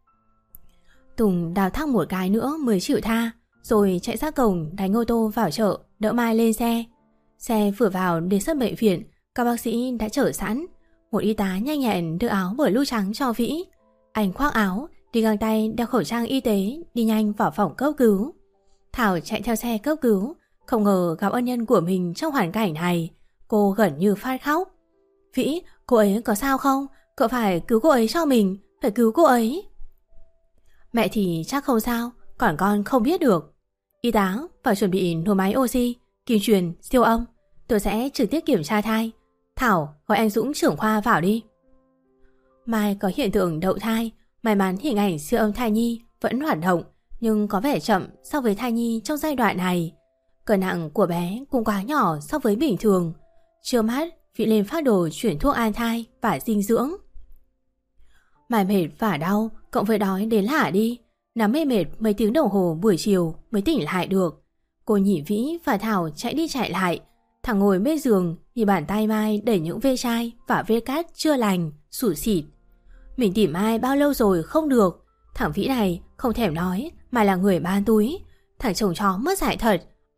Tùng đào thăng một cái nữa mới chịu tha, rồi chạy ra cổng đánh ô tô vào chợ, đỡ Mai lên xe. Xe vừa vào đến sân bệnh viện, các bác sĩ đã chở sẵn. Một y tá nhanh nhẹn đưa áo bờ lũ trắng cho Vĩ. Anh khoác áo, đi găng tay, đeo khẩu trang y tế, đi nhanh vào phòng cấp cứu. Thảo chạy theo xe cấp cứu, không ngờ gặp ân nhân của mình trong hoàn cảnh này. Cô gần như phát khóc. Vĩ, cô ấy có sao không? Cậu phải cứu cô ấy cho mình, phải cứu cô ấy. Mẹ thì chắc không sao, còn con không biết được. Y tá phải chuẩn bị nổ máy oxy, kim truyền, siêu âm. Tôi sẽ trực tiếp kiểm tra thai. Thảo, gọi anh Dũng trưởng khoa vào đi. Mai có hiện tượng đậu thai. May mắn hình ảnh siêu âm thai nhi vẫn hoạt động, nhưng có vẻ chậm so với thai nhi trong giai đoạn này. Cân nặng của bé cũng quá nhỏ so với bình thường. Trưa mắt, Vĩ lên phát đồ chuyển thuốc an thai và dinh dưỡng. Mai mệt và đau, cộng với đói đến lả đi. Nắm mê mệt mấy tiếng đồng hồ buổi chiều mới tỉnh lại được. Cô nhìn Vĩ và Thảo chạy đi chạy lại. Thằng ngồi bên giường nhìn bàn tay Mai đẩy những vết chai và vết cát chưa lành, sủi xịt. Mình tìm Mai bao lâu rồi không được. Thằng Vĩ này không thèm nói mà là người bán túi. Thằng chồng chó mất dạy thật.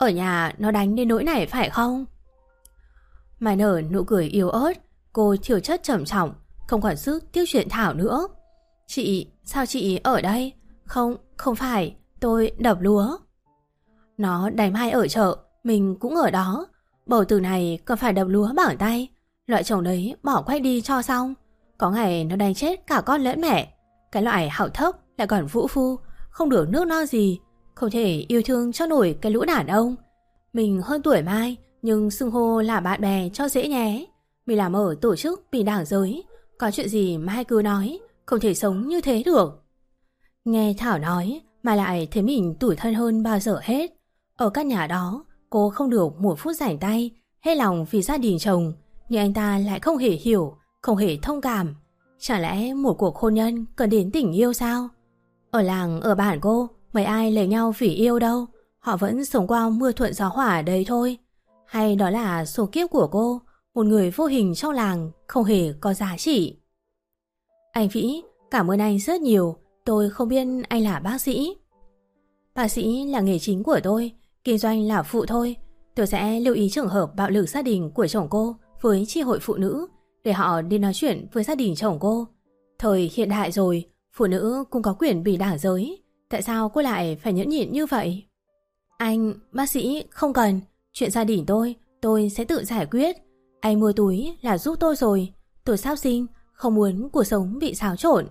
Ở nhà nó đánh đến nỗi này phải không? Mai nở nụ cười yếu ớt. Cô thiểu chất trầm trọng, không còn sức tiêu chuyện Thảo nữa. Chị, sao chị ở đây? Không, không phải, tôi đập lúa. Nó đánh Mai ở chợ, mình cũng ở đó. Bầu từ này còn phải đập lúa bằng tay. Loại chồng đấy bỏ quách đi cho xong. Có ngày nó đánh chết cả con lẫn mẹ. Cái loại hảo thấp lại còn vũ phu, không được nước no gì, không thể yêu thương cho nổi cái lũ đàn ông. Mình hơn tuổi Mai, nhưng xưng hô là bạn bè cho dễ nhé. Mình làm ở tổ chức bình đẳng giới, có chuyện gì Mai cứ nói, không thể sống như thế được. Nghe Thảo nói mà lại thấy mình tủi thân hơn bao giờ hết. Ở căn nhà đó, cô không được một phút rảnh tay, hết lòng vì gia đình chồng, nhưng anh ta lại không hề hiểu, không hề thông cảm. Chẳng lẽ một cuộc hôn nhân cần đến tình yêu sao? Ở làng, ở bản cô, mấy ai lấy nhau vì yêu đâu. Họ vẫn sống qua mưa thuận gió hỏa đấy thôi. Hay đó là số kiếp của cô, một người vô hình trong làng, không hề có giá trị. Anh Vĩ, cảm ơn anh rất nhiều. Tôi không biết anh là bác sĩ. Bác sĩ là nghề chính của tôi, kinh doanh là phụ thôi. Tôi sẽ lưu ý trường hợp bạo lực gia đình của chồng cô với chi hội phụ nữ, để họ đi nói chuyện với gia đình chồng cô. Thời hiện đại rồi, phụ nữ cũng có quyền bình đẳng giới. Tại sao cô lại phải nhẫn nhịn như vậy? Anh, bác sĩ, không cần. Chuyện gia đình tôi, tôi sẽ tự giải quyết. Anh mua túi là giúp tôi rồi. Tôi sắp sinh, không muốn cuộc sống bị xáo trộn.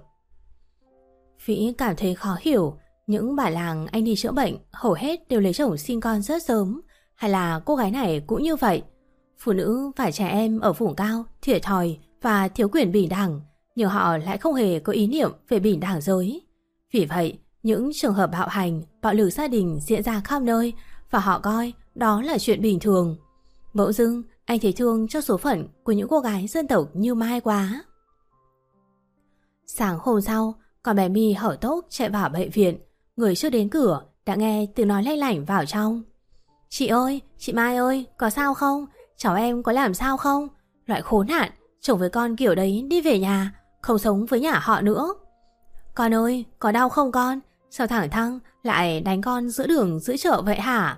Vĩ cảm thấy khó hiểu. Những bà làng anh đi chữa bệnh hầu hết đều lấy chồng sinh con rất sớm. Hay là cô gái này cũng như vậy? Phụ nữ và trẻ em ở vùng cao thiệt thòi và thiếu quyền bình đẳng, nhưng họ lại không hề có ý niệm về bình đẳng giới. Vì vậy, những trường hợp bạo hành, bạo lực gia đình diễn ra khắp nơi, và họ coi đó là chuyện bình thường. Bỗng dưng, anh thấy thương cho số phận của những cô gái dân tộc như Mai quá. Sáng hôm sau, con bé My hở tốc chạy vào bệnh viện. Người chưa đến cửa đã nghe tiếng nói lanh lảnh vào trong. Chị ơi, chị Mai ơi, có sao không? Cháu em có làm sao không? Loại khốn nạn, chồng với con kiểu đấy đi về nhà, không sống với nhà họ nữa. Con ơi, có đau không con? Sao thẳng thăng lại đánh con giữa đường giữa chợ vậy hả?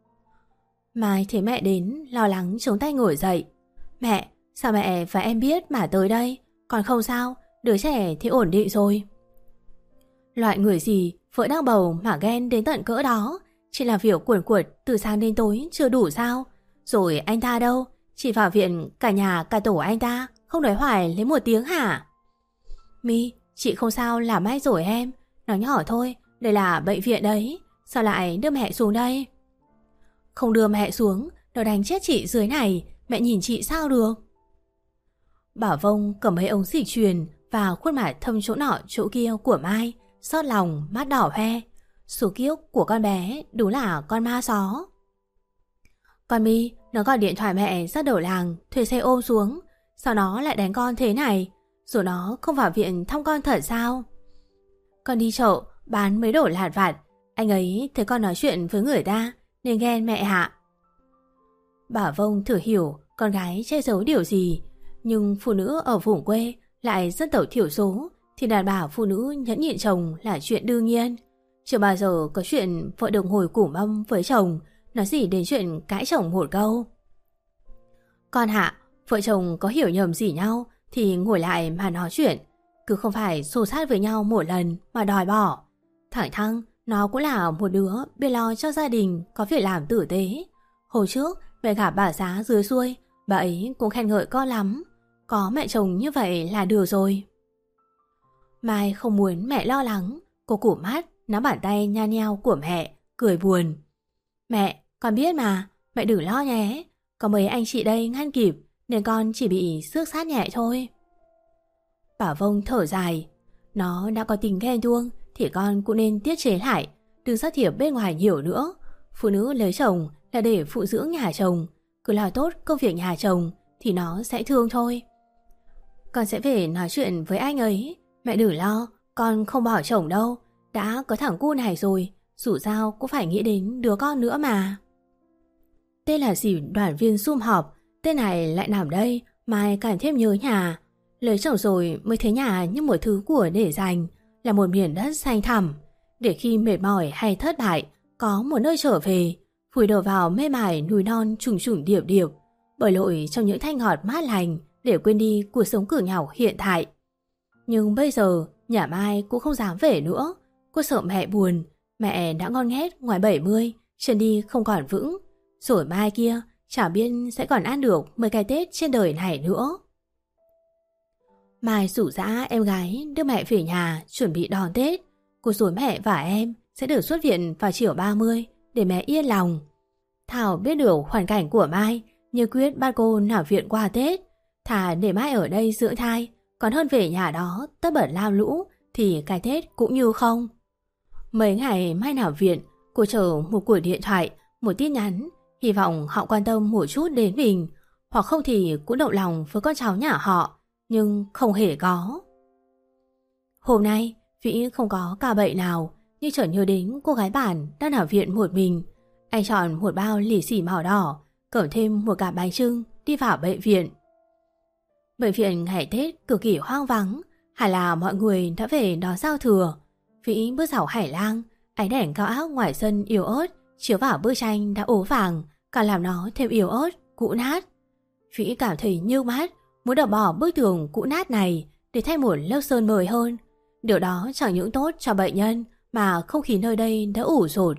Mai thấy mẹ đến, lo lắng chống tay ngồi dậy. Mẹ, sao mẹ và em biết mà tới đây? Con không sao, đứa trẻ thì ổn định rồi. Loại người gì vợ đang bầu mà ghen đến tận cỡ đó? Chỉ là việc cuồn cuộn từ sáng đến tối chưa đủ sao? Rồi anh ta đâu? Chị vào viện cả nhà cả tổ anh ta không nói hoài lấy một tiếng hả? My, chị không sao là may rồi em. Nói nhỏ thôi, đây là bệnh viện đấy. Sao lại đưa mẹ xuống đây? Không đưa mẹ xuống, nó đánh chết chị dưới này. Mẹ nhìn chị sao được? Bảo Vông cầm mấy ống xịt truyền và khuôn mặt thâm chỗ nọ chỗ kia của Mai, xót lòng mắt đỏ hoe. Số kiếp của con bé đúng là con ma gió. Con My, nó gọi điện thoại mẹ ra đầu làng thuê xe ôm xuống. Sao nó lại đánh con thế này? Rồi nó không vào viện thăm con thật sao? Con đi chợ bán mấy đồ lặt vặt. Anh ấy thấy con nói chuyện với người ta nên ghen mẹ hạ. Bà Vông thử hiểu con gái che giấu điều gì. Nhưng phụ nữ ở vùng quê lại dân tộc thiểu số thì đàn bà phụ nữ nhẫn nhịn chồng là chuyện đương nhiên. Chưa bao giờ có chuyện vợ được ngồi củ mâm với chồng nói gì đến chuyện cãi chồng một câu. Con hạ, vợ chồng có hiểu nhầm gì nhau thì ngồi lại mà nói chuyện, cứ không phải xô sát với nhau một lần mà đòi bỏ. Thẳng thăng, nó cũng là một đứa biết lo cho gia đình, có việc làm tử tế. Hồi trước, về gặp bà Giá dưới xuôi, bà ấy cũng khen ngợi con lắm. Có mẹ chồng như vậy là được rồi. Mai không muốn mẹ lo lắng, cô cụp mắt nắm bàn tay nhăn nheo của mẹ, cười buồn. Mẹ, con biết mà, mẹ đừng lo nhé. Có mấy anh chị đây ngăn kịp nên con chỉ bị xước sát nhẹ thôi. Bảo Vông thở dài. Nó đã có tình ghen tuông thì con cũng nên tiết chế lại, đừng sát thiệp bên ngoài nhiều nữa. Phụ nữ lấy chồng là để phụ dưỡng nhà chồng, cứ làm tốt công việc nhà chồng thì nó sẽ thương thôi. Con sẽ về nói chuyện với anh ấy. Mẹ đừng lo, con không bỏ chồng đâu. Đã có thằng cu này rồi, dù sao cũng phải nghĩ đến đứa con nữa mà. Tên là gì đoàn viên sum họp, tên này lại nằm đây, Mai càng thêm nhớ nhà. Lấy chồng rồi mới thấy nhà như một thứ của để dành, là một miền đất xanh thẳm, để khi mệt mỏi hay thất bại có một nơi trở về. vùi đầu vào mê mải núi non trùng trùng điệp điệp, bơi lội trong những thanh ngọt mát lành để quên đi cuộc sống cửa nhọc hiện tại. Nhưng bây giờ nhà Mai cũng không dám về nữa. Cô sợ mẹ buồn. Mẹ đã ngon nghét ngoài bảy mươi, chân đi không còn vững. Rồi mai kia chả biết sẽ còn ăn được mấy cái Tết trên đời này nữa. Mai rủ rã em gái đưa mẹ về nhà chuẩn bị đón Tết. Cô rồi mẹ và em sẽ được xuất viện vào chiều ba mươi để mẹ yên lòng. Thảo biết được hoàn cảnh của Mai, nhưng quyết bắt cô nằm viện qua Tết. Thà để Mai ở đây dưỡng thai, còn hơn về nhà đó tất bật lao lũ thì cái Tết cũng như không. Mấy ngày Mai nằm viện, cô chờ một cuộc điện thoại, một tin nhắn, hy vọng họ quan tâm một chút đến mình, hoặc không thì cũng động lòng với con cháu nhà họ, nhưng không hề có. Hôm nay, Vĩ không có ca bệnh nào, nhưng chợt nhớ đến cô gái bản đang nằm viện một mình. Anh chọn một bao lì xì màu đỏ, cầm thêm một cặp bánh chưng đi vào bệnh viện. Bệnh viện ngày Tết cực kỳ hoang vắng, hẳn là mọi người đã về đón giao thừa. Vĩ bước vào hành lang, ánh đèn cao áp ngoài sân yếu ớt chiếu vào bức tranh đã ố vàng, càng làm nó thêm yếu ớt, cũ nát. Vĩ cảm thấy nhức mắt, muốn đập bỏ bức tường cũ nát này để thay một lớp sơn mới hơn. Điều đó chẳng những tốt cho bệnh nhân mà không khí nơi đây đã ủ rột.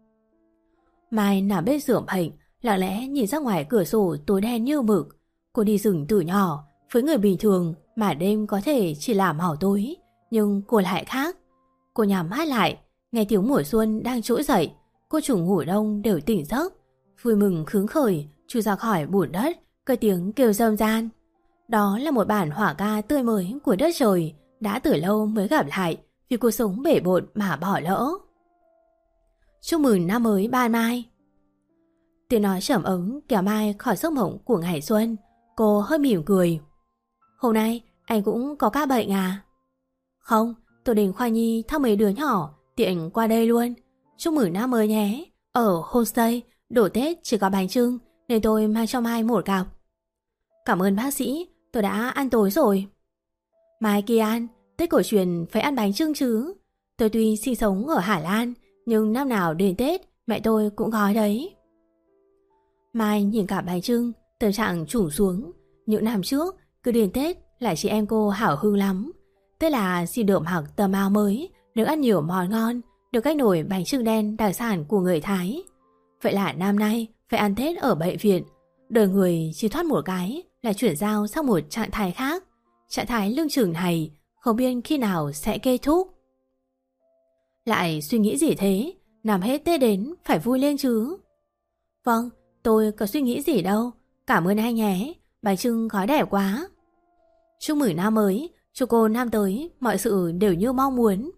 Mai nằm bên giường bệnh, lặng lẽ nhìn ra ngoài cửa sổ tối đen như mực. Cô đi rừng từ nhỏ, với người bình thường mà đêm có thể chỉ là màu tối, nhưng cô lại khác. Cô nhắm mắt lại, nghe tiếng mùa xuân đang trỗi dậy. Cô chủ ngủ đông đều tỉnh giấc, vui mừng hứng khởi chui ra khỏi bùn đất, cất tiếng kêu râm ran. Đó là một bản hỏa ca tươi mới của đất trời, đã từ lâu mới gặp lại vì cuộc sống bể bộn mà bỏ lỡ. Chúc mừng năm mới ba Mai. Tiếng nói trầm ấm kéo Mai khỏi giấc mộng của ngày xuân. Cô hơi mỉm cười. Hôm nay anh cũng có ca bệnh à? Không, tôi đến khoa nhi thăm mấy đứa nhỏ, tiện qua đây luôn. Chúc mừng năm mới nhé. Ở homestay đổ Tết chỉ có bánh chưng nên tôi mang cho Mai một cặp. Cảm ơn bác sĩ, tôi đã ăn tối rồi. Mai kia ăn, Tết cổ truyền phải ăn bánh chưng chứ. Tôi tuy sinh sống ở Hà Lan, nhưng năm nào đến Tết mẹ tôi cũng gói đấy. Mai nhìn cả bánh chưng, tâm trạng trùng xuống. Những năm trước, cứ đến Tết là chị em cô hào hứng lắm. Tết là xin được mặc tấm áo mới, được ăn nhiều món ngon, được cách nổi bánh chưng đen đặc sản của người Thái. Vậy là năm nay phải ăn Tết ở bệnh viện. Đời người chỉ thoát một cái là chuyển giao sang một trạng thái khác. Trạng thái lưng chừng này không biết khi nào sẽ kết thúc. Lại suy nghĩ gì thế? Năm hết Tết đến phải vui lên chứ. Vâng, tôi có suy nghĩ gì đâu. Cảm ơn anh nhé, bánh chưng gói đẹp quá. Chúc mừng năm mới, chúc cô năm tới mọi sự đều như mong muốn.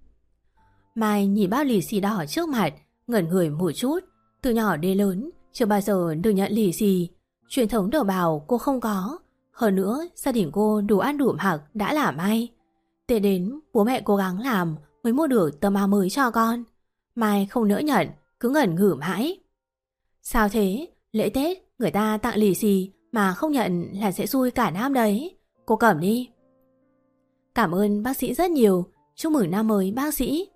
Mai nhìn bao lì xì đỏ trước mặt, ngẩn người một chút. Từ nhỏ đến lớn chưa bao giờ được nhận lì xì. Truyền thống đồng bào cô không có. Hơn nữa gia đình cô đủ ăn đủ mặc đã là may. Tết đến bố mẹ cố gắng làm mới mua được tấm áo mới cho con. Mai không nỡ nhận, cứ ngẩn ngử mãi. Sao thế? Lễ Tết người ta tặng lì xì mà không nhận là sẽ xui cả năm đấy. Cô cầm đi. Cảm ơn bác sĩ rất nhiều. Chúc mừng năm mới bác sĩ.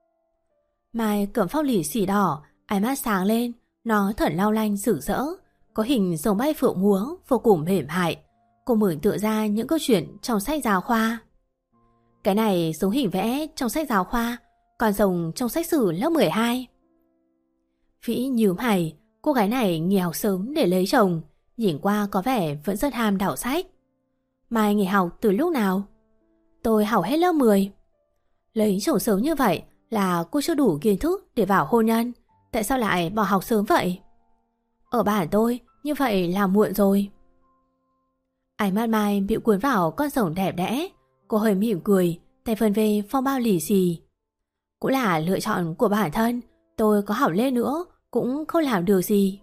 Mai cầm phong lì xì đỏ, ánh mắt sáng lên. Nó thẩn long lanh rực rỡ, có hình giống bay phượng múa vô cùng mềm mại. Cô mường tượng ra những câu chuyện trong sách giáo khoa. Cái này giống hình vẽ trong sách giáo khoa, còn giống trong sách sử lớp mười hai. Vĩ nhíu mày, cô gái này nghỉ học sớm để lấy chồng, nhìn qua có vẻ vẫn rất ham đọc sách. Mai nghỉ học từ lúc nào? Tôi học hết lớp mười. Lấy chồng sớm như vậy là cô chưa đủ kiến thức để vào hôn nhân. Tại sao lại bỏ học sớm vậy? Ở bản tôi như vậy là muộn rồi. Ánh mắt Mai bị cuốn vào con rồng đẹp đẽ. Cô hơi mỉm cười, tay vươn về phong bao lì xì. Cũng là lựa chọn của bản thân. Tôi có học lên nữa cũng không làm được gì.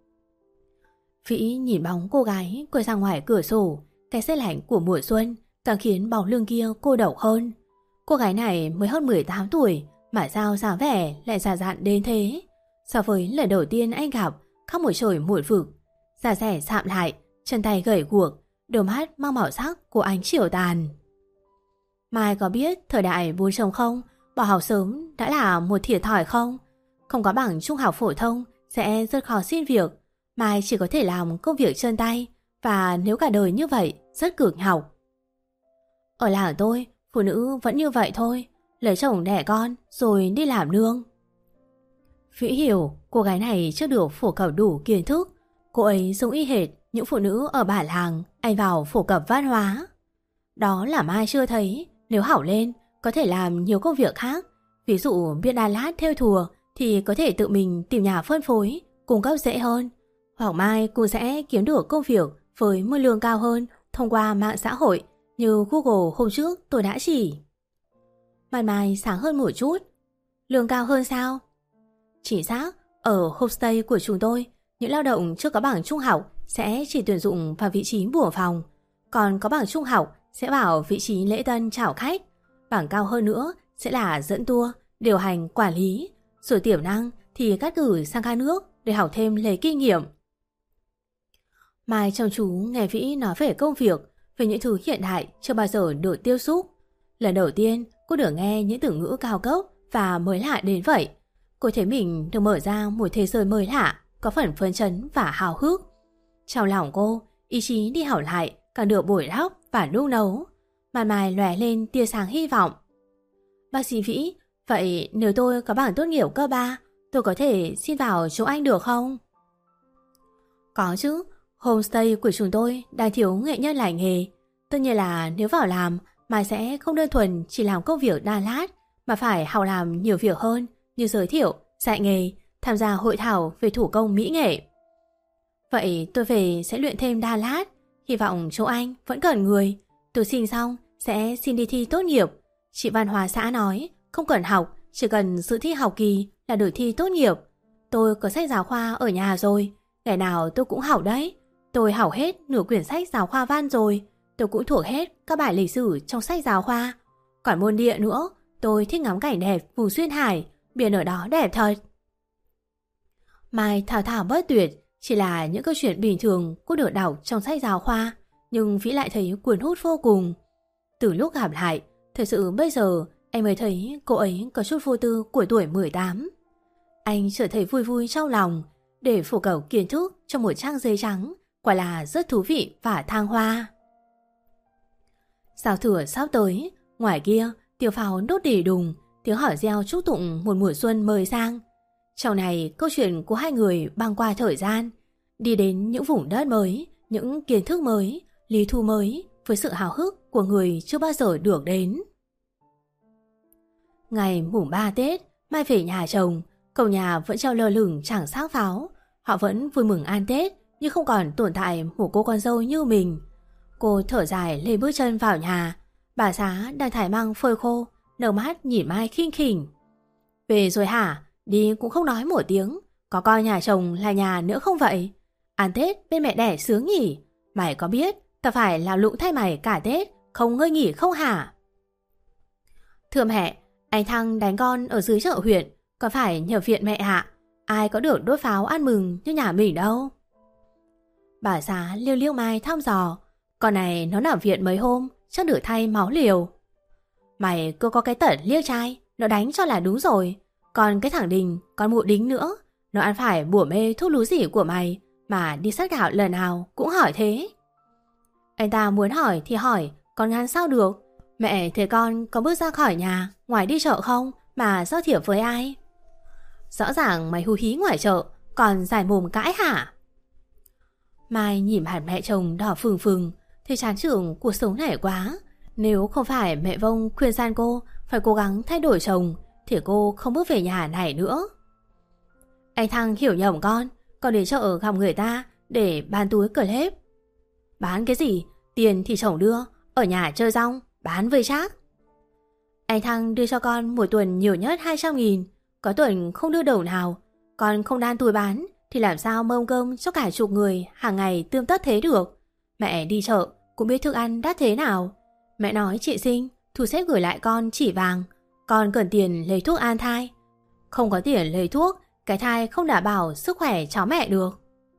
Vĩ nhìn bóng cô gái quay ra ngoài cửa sổ. Cái rét lạnh của mùa xuân càng khiến bóng lưng kia cô độc hơn. Cô gái này mới hơn mười tám tuổi mà sao dáng vẻ lại già dặn đến thế. So với lần đầu tiên anh gặp, khác một trời một vực. Da rẻ sạm lại, chân tay gầy guộc, đôi mắt mang màu sắc của ánh chiều tàn. Mai có biết thời đại bốn chấm không bỏ học sớm đã là một thiệt thòi không? Không có bằng trung học phổ thông sẽ rất khó xin việc. Mai chỉ có thể làm công việc chân tay, và nếu cả đời như vậy rất cực nhọc. Ở làng tôi, phụ nữ vẫn như vậy thôi, lấy chồng đẻ con rồi đi làm nương. Vĩ hiểu cô gái này chưa được phổ cập đủ kiến thức. Cô ấy giống y hệt những phụ nữ ở bản làng anh vào phổ cập văn hóa. Đó là Mai chưa thấy nếu hảo lên có thể làm nhiều công việc khác. Ví dụ biết đan lát thêu thùa thì có thể tự mình tìm nhà phân phối, cung cấp dễ hơn. Hoặc Mai cũng sẽ kiếm được công việc với mức lương cao hơn thông qua mạng xã hội như Google hôm trước tôi đã chỉ. Mặt Mai sáng hơn một chút. Lương cao hơn sao? Chính xác, ở homestay của chúng tôi, những lao động chưa có bằng trung học sẽ chỉ tuyển dụng vào vị trí bủa phòng, còn có bằng trung học sẽ vào vị trí lễ tân chào khách. Bằng cao hơn nữa sẽ là dẫn tour, điều hành, quản lý, rồi tiềm năng thì cắt cử sang các nước để học thêm lấy kinh nghiệm. Mai chăm chú nghe Vĩ nói về công việc, về những thứ hiện đại chưa bao giờ được tiếp xúc. Lần đầu tiên cô được nghe những từ ngữ cao cấp và mới lạ đến vậy. Cô thấy mình được mở ra một thế giới mới lạ, có phần phấn chấn và hào hức. Trong lòng cô, ý chí đi học lại càng được bồi đắp và nung nấu. Mặt Mai lóe lên tia sáng hy vọng. Bác sĩ Vĩ, vậy nếu tôi có bằng tốt nghiệp cấp ba, tôi có thể xin vào chỗ anh được không? Có chứ, homestay của chúng tôi đang thiếu nghệ nhân lành nghề. Tất nhiên là nếu vào làm, Mai sẽ không đơn thuần chỉ làm công việc đan lát, mà phải học làm nhiều việc hơn như giới thiệu, dạy nghề, tham gia hội thảo về thủ công mỹ nghệ. Vậy tôi về sẽ luyện thêm đan lát, hy vọng chỗ anh vẫn cần người. Tôi xin xong sẽ xin đi thi tốt nghiệp. Chị văn hóa xã nói không cần học, chỉ cần dự thi học kỳ là được thi tốt nghiệp. Tôi có sách giáo khoa ở nhà rồi, ngày nào tôi cũng học đấy. Tôi học hết nửa quyển sách giáo khoa văn rồi. Tôi cũng thuộc hết các bài lịch sử trong sách giáo khoa. Còn môn địa nữa, tôi thích ngắm cảnh đẹp vùng Xuyên Hải, biển ở đó đẹp thật. Mai thao thao bất tuyệt, chỉ là những câu chuyện bình thường cô được đọc trong sách giáo khoa, nhưng Vĩ lại thấy cuốn hút vô cùng. Từ lúc gặp lại, thật sự bây giờ anh mới thấy cô ấy có chút vô tư của tuổi mười tám. Anh trở thấy vui vui trong lòng, để phổ cập kiến thức trong một trang giấy trắng, quả là rất thú vị và thăng hoa. Giao thừa sắp tới, ngoài kia tiếng pháo đốt đỉ đùng, tiếng hỏi reo chúc tụng một mùa xuân mới sang. Trong này câu chuyện của hai người băng qua thời gian, đi đến những vùng đất mới, những kiến thức mới, lý thu mới với sự hào hức của người chưa bao giờ được đến. Ngày mùng ba Tết, Mai về nhà chồng, cổng nhà vẫn treo lơ lửng chẳng xác pháo. Họ vẫn vui mừng ăn Tết, nhưng không còn tồn tại một cô con dâu như mình. Cô thở dài lên bước chân vào nhà. Bà Xá đang thải măng phơi khô, đầu mắt nhìn Mai khinh khỉnh. Về rồi hả? Đi cũng không nói một tiếng. Có coi nhà chồng là nhà nữa không vậy? Ăn Tết bên mẹ đẻ sướng nhỉ? Mày có biết ta phải làm lụng thay mày cả Tết, không ngơi nghỉ không hả? Thưa mẹ, anh Thăng đánh con ở dưới chợ huyện, có phải nhập viện mẹ ạ? Ai có được đốt pháo ăn mừng như nhà mình đâu. Bà Xá liêu liêu Mai thăm dò. Con này nó nằm viện mấy hôm, chắc được thay máu liều. Mày cứ có cái tật liếc trai, nó đánh cho là đúng rồi. Còn cái thằng Đình, con mụ Đính nữa, nó ăn phải bủa mê thuốc lú gì của mày mà đi sát gạo lần nào cũng hỏi thế. Anh ta muốn hỏi thì hỏi, con ngăn sao được. Mẹ thấy con có bước ra khỏi nhà, ngoài đi chợ không mà giao thiệp với ai? Rõ ràng mày hú hí ngoài chợ, còn giải mồm cãi hả? Mai nhìn mặt mẹ chồng đỏ phừng phừng, thì chán chường cuộc sống này quá. Nếu không phải mẹ Vông khuyên gian cô phải cố gắng thay đổi chồng, thì cô không bước về nhà này nữa. Anh Thăng hiểu nhầm con, con đến chợ gặp người ta để bán túi clip. Bán cái gì? Tiền thì chồng đưa, ở nhà chơi rong, bán vơi chắc. Anh Thăng đưa cho con một tuần nhiều nhất hai trăm nghìn, có tuần không đưa đầu nào. Con không đan túi bán thì làm sao mâm cơm cho cả chục người hàng ngày tươm tất thế được. Mẹ đi chợ cũng biết thức ăn đắt thế nào. Mẹ nói chị Sinh thu xếp gửi lại con chỉ vàng. Con cần tiền lấy thuốc an thai. Không có tiền lấy thuốc, cái thai không đảm bảo sức khỏe cháu mẹ được.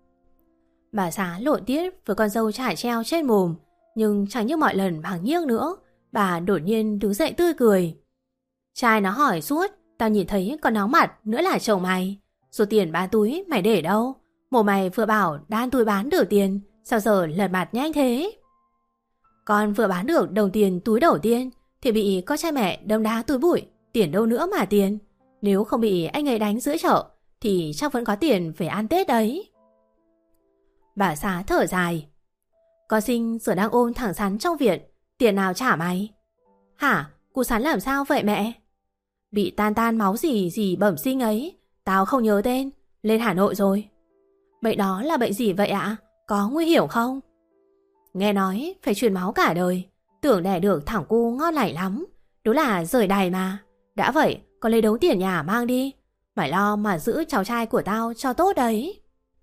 Bà Xá lộn tiết với con dâu trải treo trên mồm, nhưng chẳng như mọi lần bằng nhiếc nữa. Bà đột nhiên đứng dậy tươi cười. Trai nó hỏi suốt, tao nhìn thấy con nóng mặt nữa là chồng mày. Số tiền bán túi mày để đâu? Mồ mày vừa bảo đan túi bán được tiền, sao giờ lật mặt nhanh thế? Con vừa bán được đồng tiền túi đầu tiên thì bị con trai mẹ đâm đá túi bụi, tiền đâu nữa mà tiền. Nếu không bị anh ấy đánh giữa chợ thì chắc vẫn có tiền về ăn Tết đấy. Bà xã thở dài. Con Sinh giờ đang ôm thằng Sắn trong viện, tiền nào trả mày? Hả? Cô Sắn làm sao vậy mẹ? Bị tan tan máu gì gì bẩm sinh ấy, tao không nhớ tên, lên Hà Nội rồi. Bệnh đó là bệnh gì vậy ạ? Có nguy hiểm không? Nghe nói phải truyền máu cả đời, tưởng đẻ được thằng cu ngon lành lắm, đúng là rời đày mà. Đã vậy con lấy đống tiền nhà mang đi, mày lo mà giữ cháu trai của tao cho tốt đấy.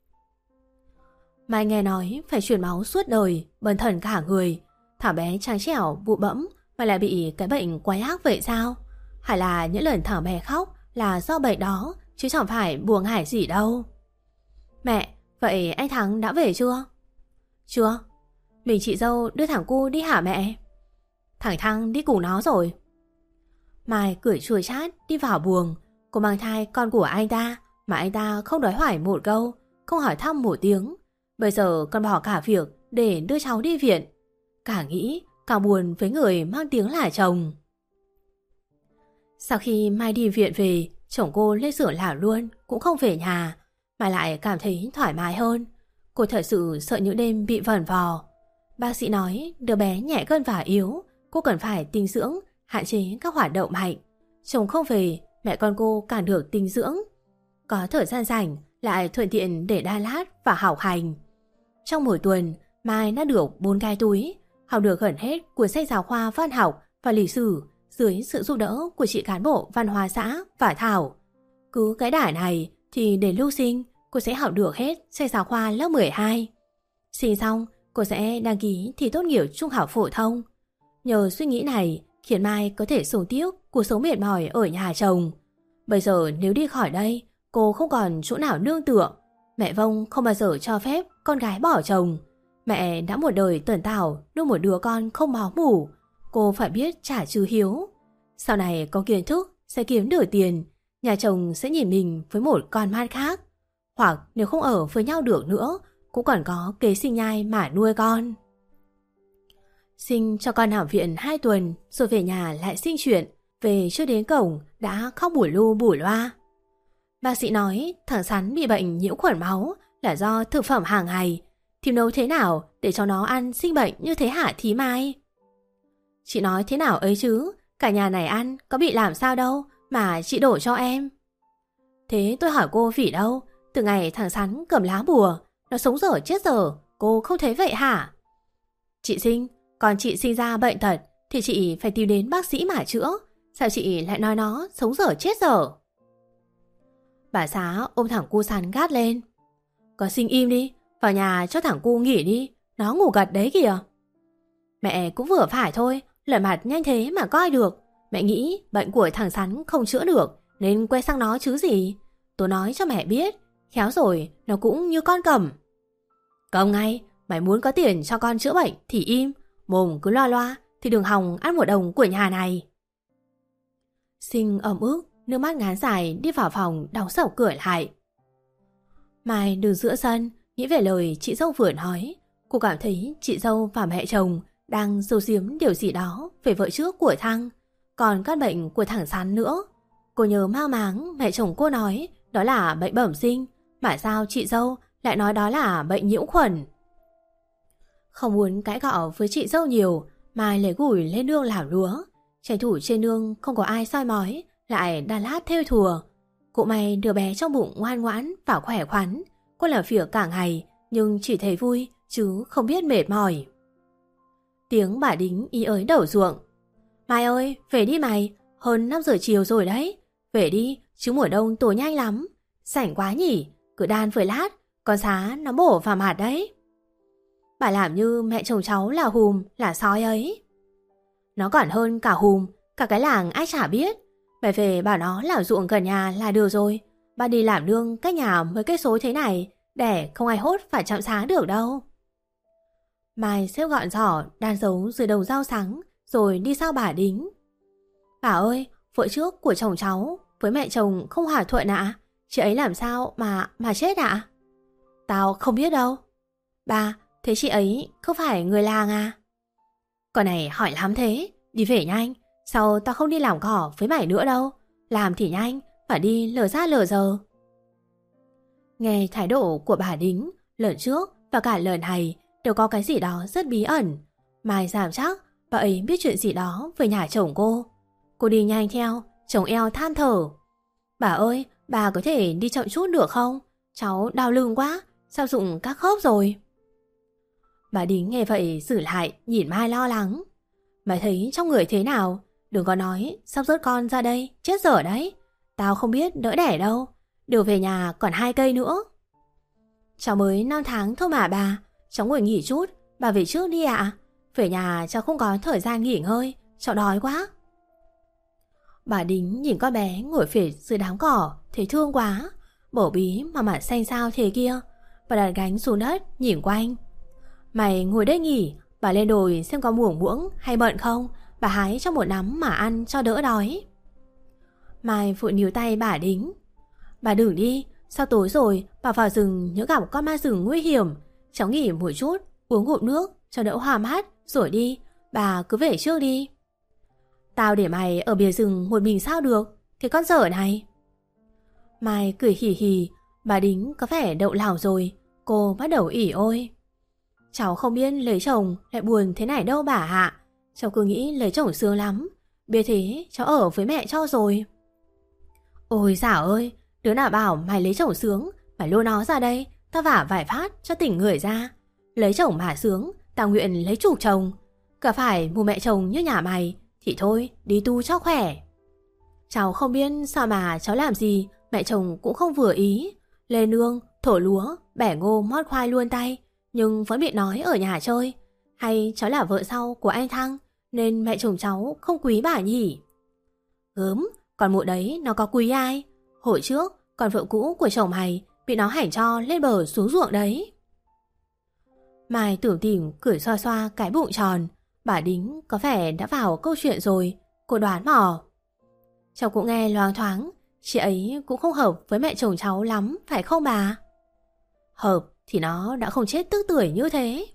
Mai nghe nói phải truyền máu suốt đời, bần thần cả người. Thảo bé trắng trẻo, bụ bẫm mà lại bị cái bệnh quái ác vậy sao? Hay là những lần thằng bé khóc là do bệnh đó, chứ chẳng phải buồng hải gì đâu. Mẹ, vậy anh Thắng đã về chưa? Chưa. Mình chị dâu đưa thằng cu đi hả mẹ? Thằng Thăng đi cùng nó rồi. Mai cười chua chát đi vào buồng. Cô mang thai con của anh ta mà anh ta không đòi hỏi một câu, không hỏi thăm một tiếng. Bây giờ con bỏ cả việc để đưa cháu đi viện. Càng nghĩ càng buồn với người mang tiếng là chồng. Sau khi Mai đi viện về, chồng cô lên xưởng làm luôn, cũng không về nhà, mà lại cảm thấy thoải mái hơn. Cô thật sự sợ những đêm bị vẩn vò. Bác sĩ nói đứa bé nhẹ cân và yếu, cô cần phải tinh dưỡng, hạn chế các hoạt động mạnh. Chồng không về, mẹ con cô càng được tinh dưỡng. Có thời gian rảnh lại thuận tiện để đa lát và học hành. Trong một tuần, Mai đã được bốn cái túi, học được gần hết cuốn sách giáo khoa văn học và lịch sử dưới sự giúp đỡ của chị cán bộ văn hóa xã và Thảo. Cứ cái đả này thì đến lúc sinh, cô sẽ học được hết sách giáo khoa lớp mười hai. Sinh xong, cô sẽ đăng ký thi tốt nghiệp trung học phổ thông. Nhờ suy nghĩ này khiến Mai có thể sống tiếp cuộc sống mệt mỏi ở nhà chồng. Bây giờ nếu đi khỏi đây, cô không còn chỗ nào nương tựa. Mẹ Vông không bao giờ cho phép con gái bỏ chồng. Mẹ đã một đời tẩn tảo nuôi một đứa con không máu mủ. Cô phải biết trả chữ hiếu. Sau này có kiến thức, sẽ kiếm được tiền, nhà chồng sẽ nhìn mình với một con mắt khác. Hoặc nếu không ở với nhau được nữa, cũng còn có kế sinh nhai mà nuôi con. Sinh cho con nằm viện hai tuần, rồi về nhà lại sinh chuyện. Về chưa đến cổng đã khóc bủi lu bủi loa. Bác sĩ nói thằng Sắn bị bệnh nhiễm khuẩn máu là do thực phẩm hàng ngày. Thì nấu thế nào để cho nó ăn sinh bệnh như thế hả thí Mai? Chị nói thế nào ấy chứ, cả nhà này ăn có bị làm sao đâu mà chị đổ cho em. Thế tôi hỏi cô vì đâu, từ ngày thằng Sắn cầm lá bùa, nó sống dở chết dở, cô không thấy vậy hả? Chị sinh, còn chị sinh ra bệnh tật thì chị phải tìm đến bác sĩ mà chữa. Sao chị lại nói nó sống dở chết dở? Bà xã ôm thằng cu Sắn gắt lên. Có Sinh im đi, vào nhà cho thằng cu nghỉ đi, nó ngủ gật đấy kìa. Mẹ cũng vừa phải thôi, lần mặt nhanh thế mà coi được. Mẹ nghĩ bệnh của thằng Sắn không chữa được nên quay sang nó chứ gì. Tôi nói cho mẹ biết, khéo rồi nó cũng như con cầm. Cầm ngay, mày muốn có tiền cho con chữa bệnh thì im, mồm cứ loa loa thì đừng hòng ăn một đồng của nhà này. Sinh ẩm ức, nước mắt ngán dài đi vào phòng đóng sập cửa lại. Mai đứng giữa sân, nghĩ về lời chị dâu vừa nói. Cô cảm thấy chị dâu và mẹ chồng đang giấu giếm điều gì đó về vợ trước của Thăng, còn căn bệnh của thằng Sắn nữa. Cô nhớ mang máng mẹ chồng cô nói đó là bệnh bẩm sinh, mà sao chị dâu lại nói đó là bệnh nhiễm khuẩn. Không muốn cãi cọ với chị dâu nhiều, Mai lấy gủi lên nương làm lúa. Tranh thủ trên nương không có ai soi mói, lại đan lát thêu thùa. Cụ may đứa bé trong bụng ngoan ngoãn và khỏe khoắn. Cô làm việc cả ngày nhưng chỉ thấy vui chứ không biết mệt mỏi. Tiếng bà Đính ý ới đầu ruộng. Mai ơi, về đi mày, hơn năm giờ chiều rồi đấy. Về đi, chứ mùa đông tối nhanh lắm. Rảnh quá nhỉ, cứ đan với lát, con Xá nó bổ vào mặt đấy. Bà làm như mẹ chồng cháu là hùm, là sói ấy. Nó còn hơn cả hùm, cả cái làng ai chả biết. Mày về bảo nó làm ruộng gần nhà là được rồi. Bà đi làm nương cách nhà mấy cây số thế này, để không ai hốt phải chạm xá được đâu. Mai xếp gọn giỏ đan giấu dưới đầu rau sắn, rồi đi sau bà Đính. Bà ơi, vợ trước của chồng cháu với mẹ chồng không hòa thuận ạ. chị ấy làm sao mà mà chết ạ? Tao không biết đâu. Ba, thế chị ấy không phải người làng à? Con này hỏi lắm thế, đi về nhanh, sau tao không đi làm cỏ với mày nữa đâu. Làm thì nhanh, phải đi lờ ra lờ giờ. Nghe thái độ của bà Đính, lần trước và cả lần này đều có cái gì đó rất bí ẩn. Mai giảm chắc bà ấy biết chuyện gì đó về nhà chồng cô. Cô đi nhanh theo, chồng eo than thở. Bà ơi, bà có thể đi chậm chút được không? Cháu đau lưng quá, sao rụng các khớp rồi. Bà Đính nghe vậy xử lại, nhìn Mai lo lắng. Mày thấy trong người thế nào? Đừng có nói sắp rớt con ra đây, chết dở đấy. Tao không biết đỡ đẻ đâu. Đường về nhà còn hai cây nữa. Cháu mới năm tháng thôi mà bà. Cháu ngồi nghỉ chút, bà về trước đi ạ. Về nhà cháu không có thời gian nghỉ ngơi, cháu đói quá. Bà Đính nhìn con bé ngồi phệt dưới đám cỏ, thấy thương quá. Bổ bí mà mặt xanh xao thế kia. Bà đặt gánh xuống đất, nhìn quanh. Mày ngồi đây nghỉ, bà lên đồi xem có muỗng muỗng hay bận không. Bà hái cho một nắm mà ăn cho đỡ đói. Mai vội níu tay bà Đính. Bà đừng đi, sao tối rồi bà vào rừng nhỡ gặp con ma rừng nguy hiểm. Cháu nghỉ một chút, uống ngụm nước cho đỡ hòa mát rồi đi. Bà cứ về trước đi. Tao để mày ở bìa rừng một mình sao được, cái con dở này. Mai cười hì hì. Bà Đính có vẻ đậu lòng rồi. Cô bắt đầu ỉ ôi. Cháu không biết lấy chồng lại buồn thế này đâu bà ạ. Cháu cứ nghĩ lấy chồng sướng lắm. Biết thế cháu ở với mẹ cho rồi. Ôi dạo ơi, đứa nào bảo mày lấy chồng sướng, mày lôi nó ra đây, tao vả vài phát cho tỉnh người ra. Lấy chồng mà sướng, tao nguyện lấy chủ chồng. Cả phải mù mẹ chồng như nhà mày thì thôi, đi tu cho khỏe. Cháu không biết sao mà cháu làm gì mẹ chồng cũng không vừa ý. Lên nương, thổ lúa, bẻ ngô mót khoai luôn tay, nhưng vẫn bị nói ở nhà chơi. Hay cháu là vợ sau của anh Thăng nên mẹ chồng cháu không quý bà nhỉ? Gớm, còn mụ đấy nó có quý ai? Hồi trước còn vợ cũ của chồng mày bị nó hảnh cho lên bờ xuống ruộng đấy. Mai tưởng tìm cười xoa xoa cái bụng tròn. Bà Đính có vẻ đã vào câu chuyện rồi. Cô đoán mò. Cháu cũng nghe loáng thoáng, chị ấy cũng không hợp với mẹ chồng cháu lắm, phải không bà? Hợp thì nó đã không chết tức tuổi như thế.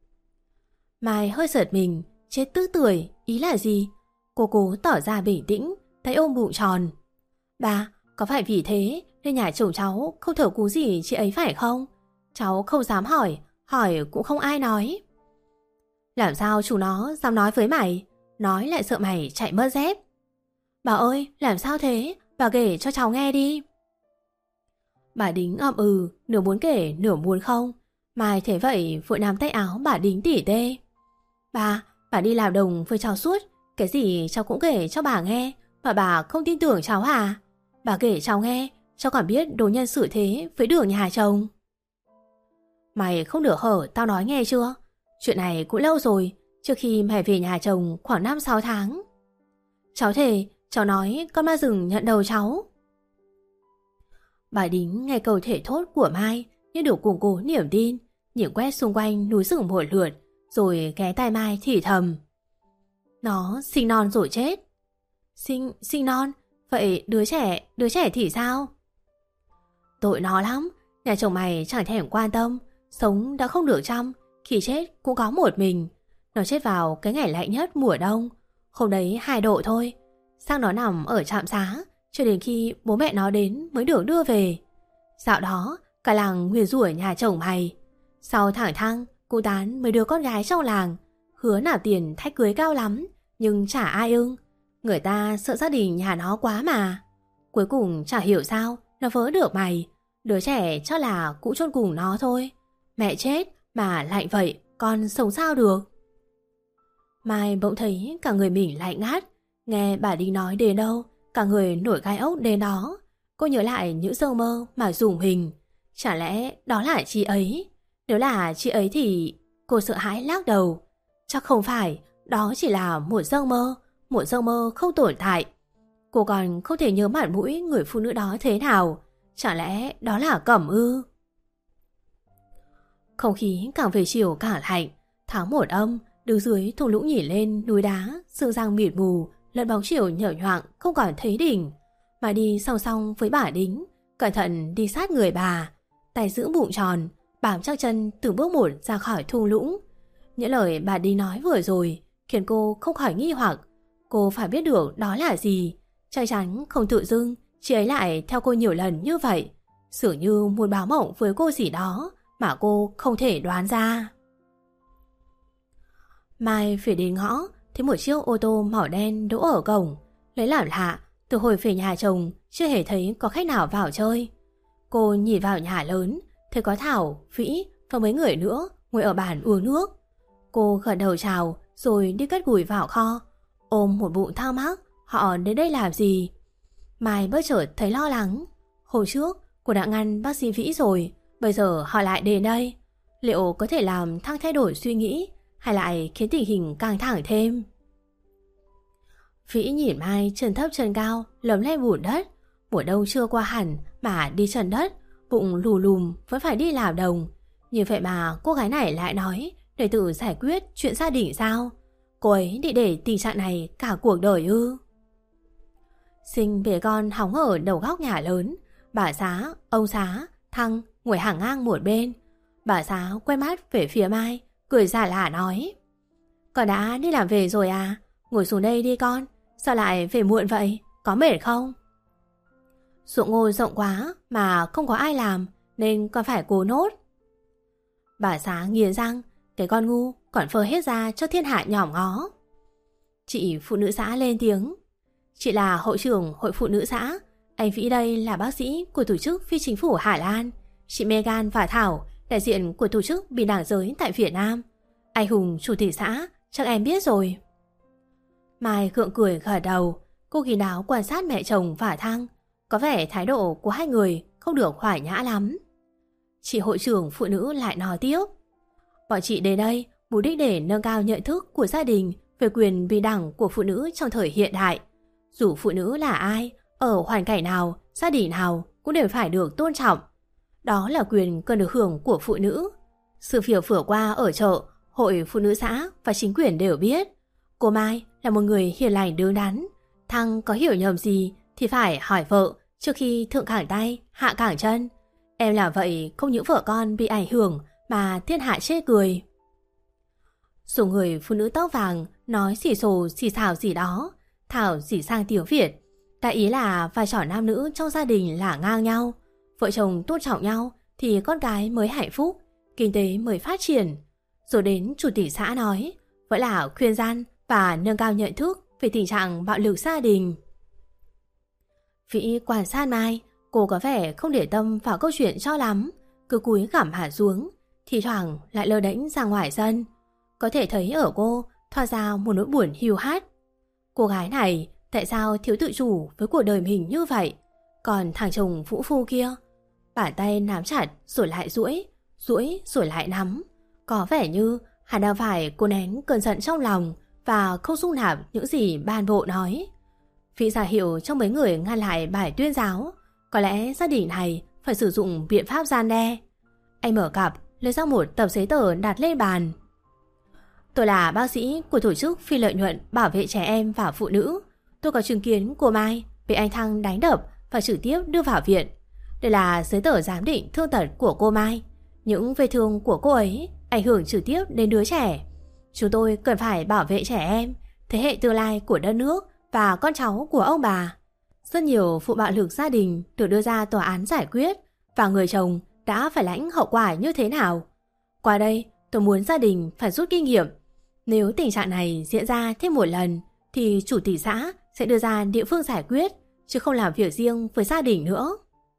Mai hơi giật mình. Chết tức tuổi ý là gì? Cô cố tỏ ra bình tĩnh, thấy ôm bụng tròn. Bà, có phải vì thế nên nhà chồng cháu không thở cú gì chị ấy phải không? Cháu không dám hỏi, hỏi cũng không ai nói. Làm sao chúng nó dám nói với mày? Nói lại sợ mày chạy mất dép. Bà ơi, làm sao thế? Bà kể cho cháu nghe đi. Bà Đính ậm ừ, nửa muốn kể, nửa muốn không. Mai thế vậy vội nắm tay áo bà Đính tỉ tê. Bà, bà đi làm đồng với cháu suốt. Cái gì cháu cũng kể cho bà nghe, mà bà không tin tưởng cháu à? Bà kể cháu nghe, cháu còn biết đồ nhân xử thế với đường nhà chồng. Mày không nửa hở tao nói nghe chưa? Chuyện này cũng lâu rồi, trước khi mày về nhà chồng khoảng năm sáu tháng. Cháu thề, cháu nói con ma rừng nhận đầu cháu. Bà Đính nghe câu thể thốt của Mai như được củng cố niềm tin, nhìn quét xung quanh núi rừng một lượt, rồi ghé tai Mai thì thầm. Nó sinh non rồi chết. Sinh, sinh non? Vậy đứa trẻ, đứa trẻ thì sao? Tội nó lắm, nhà chồng mày chẳng thèm quan tâm, sống đã không được chăm, khi chết cũng có một mình. Nó chết vào cái ngày lạnh nhất mùa đông, hôm đấy hai độ thôi. Sang nó nằm ở trạm xá, cho đến khi bố mẹ nó đến mới được đưa về. Dạo đó, cả làng nguyền rủa nhà chồng mày. Sau thẳng thăng, cô tán mấy đứa con gái trong làng, hứa nạp tiền thách cưới cao lắm, nhưng chả ai ưng. Người ta sợ gia đình nhà nó quá mà. Cuối cùng chả hiểu sao nó vớ được mày. Đứa trẻ chắc là cũng chôn cùng nó thôi. Mẹ chết mà lại vậy, con sống sao được? Mai bỗng thấy cả người mình lạnh ngắt. Nghe bà Đính nói đến đâu, cả người nổi gai ốc đến đó. Cô nhớ lại những giấc mơ mà rùng mình. Chả lẽ đó là chị ấy? Nếu là chị ấy thì... Cô sợ hãi lắc đầu. Chắc không phải, đó chỉ là một giấc mơ, một giấc mơ không tồn tại. Cô còn không thể nhớ mặt mũi người phụ nữ đó thế nào. Chả lẽ đó là Cẩm ư? Không khí càng về chiều càng lạnh. Tháng một âm, đứng dưới thung lũng nhìn lên núi đá, sương răng mịt mù, lẫn bóng chiều nhở nhoạng không còn thấy đỉnh. Mà đi song song với bà Đính, cẩn thận đi sát người bà, tay giữ bụng tròn, bám chắc chân từng bước một ra khỏi thung lũng. Những lời bà đi nói vừa rồi khiến cô không khỏi nghi hoặc. Cô phải biết được đó là gì. Chắc chắn không tự dưng chị ấy lại theo cô nhiều lần như vậy, dường như muốn báo mộng với cô gì đó mà cô không thể đoán ra. Mai về đến ngõ thấy một chiếc ô tô màu đen đỗ ở cổng. Lấy làm lạ, từ hồi về nhà chồng chưa hề thấy có khách nào vào chơi. Cô nhìn vào nhà lớn, thấy có Thảo, Vĩ và mấy người nữa ngồi ở bàn uống nước. Cô gật đầu chào rồi đi cất gùi vào kho, ôm một bụng thắc mắc họ đến đây làm gì. Mai bất chợt thấy lo lắng. Hôm trước cô đã ngăn bác sĩ Vĩ rồi, bây giờ họ lại đến đây. Liệu có thể làm Thăng thay đổi suy nghĩ hay lại khiến tình hình căng thẳng thêm? Vĩ nhìn Mai chân thấp chân cao lấm lem bùn đất. Mùa đông chưa qua hẳn mà đi chân đất, bụng lù lùm vẫn phải đi làm đồng. Như vậy mà cô gái này lại nói để tự giải quyết chuyện gia đình sao? Cô ấy định để tình trạng này cả cuộc đời ư? Sinh bế con hóng ở đầu góc nhà lớn. Bà Xá, ông Xá, Thăng ngồi hàng ngang một bên. Bà Xá quay mắt về phía Mai, cười giả lả nói: Con đã đi làm về rồi à? Ngồi xuống đây đi con. Sao lại về muộn vậy? Có mệt không? Ruộng ngô rộng quá mà không có ai làm nên con phải cố nốt. Bà Xá nghiến răng: Cái con ngu còn phơ hết ra cho thiên hạ nhỏm ngó. Chị phụ nữ xã lên tiếng: Chị là hội trưởng hội phụ nữ xã. Anh Vĩ đây là bác sĩ của tổ chức phi chính phủ Hà Lan. Chị Megan và Thảo đại diện của tổ chức bình đẳng giới tại Việt Nam. Anh Hùng chủ tịch xã chắc em biết rồi. Mai gượng cười gật đầu. Cô kín đáo quan sát mẹ chồng và Thăng. Có vẻ thái độ của hai người không được khoái nhã lắm. Chị hội trưởng phụ nữ lại nói tiếp: Bọn chị đến đây mục đích để nâng cao nhận thức của gia đình về quyền bình đẳng của phụ nữ trong thời hiện đại. Dù phụ nữ là ai, ở hoàn cảnh nào, gia đình nào cũng đều phải được tôn trọng. Đó là quyền cần được hưởng của phụ nữ. Sự việc vừa qua ở chợ, hội phụ nữ xã và chính quyền đều biết. Cô Mai là một người hiền lành đứng đắn. Thăng có hiểu nhầm gì thì phải hỏi vợ trước khi thượng cẳng tay, hạ cẳng chân. Em làm vậy không những vợ con bị ảnh hưởng mà thiên hạ chê cười. Số người phụ nữ tóc vàng nói xì xồ xì xào gì đó. Thảo chỉ sang tiếng Việt. Đại ý là vai trò nam nữ trong gia đình là ngang nhau. Vợ chồng tôn trọng nhau thì con cái mới hạnh phúc, kinh tế mới phát triển. Rồi đến chủ tịch xã nói vẫn là khuyên gian và nâng cao nhận thức về tình trạng bạo lực gia đình. Vĩ quan sát Mai, cô có vẻ không để tâm vào câu chuyện cho lắm, cứ cúi gằm hẳn xuống, thì thoảng lại lơ đễnh ra ngoài sân. Có thể thấy ở cô thoa ra một nỗi buồn hiu hắt. Cô gái này tại sao thiếu tự chủ với cuộc đời mình như vậy? Còn thằng chồng vũ phu kia, bàn tay nắm chặt rồi lại duỗi, duỗi rồi lại nắm. Có vẻ như hắn đang phải cố nén cơn giận trong lòng và không dung nạp những gì ban bộ nói. Vị giả hiệu trong mấy người ngăn lại bài tuyên giáo. Có lẽ gia đình này phải sử dụng biện pháp gian đe. Anh mở cặp lấy ra một tập giấy tờ đặt lên bàn. Tôi là bác sĩ của tổ chức phi lợi nhuận bảo vệ trẻ em và phụ nữ. Tôi có chứng kiến cô Mai bị anh Thăng đánh đập và trực tiếp đưa vào viện. Đây là giấy tờ giám định thương tật của cô Mai. Những vết thương của cô ấy ảnh hưởng trực tiếp đến đứa trẻ. Chúng tôi cần phải bảo vệ trẻ em, thế hệ tương lai của đất nước và con cháu của ông bà. Rất nhiều vụ bạo lực gia đình được đưa ra tòa án giải quyết và người chồng đã phải lãnh hậu quả như thế nào. Qua đây, tôi muốn gia đình phải rút kinh nghiệm. Nếu tình trạng này diễn ra thêm một lần thì chủ tịch xã sẽ đưa ra địa phương giải quyết, chứ không làm việc riêng với gia đình nữa.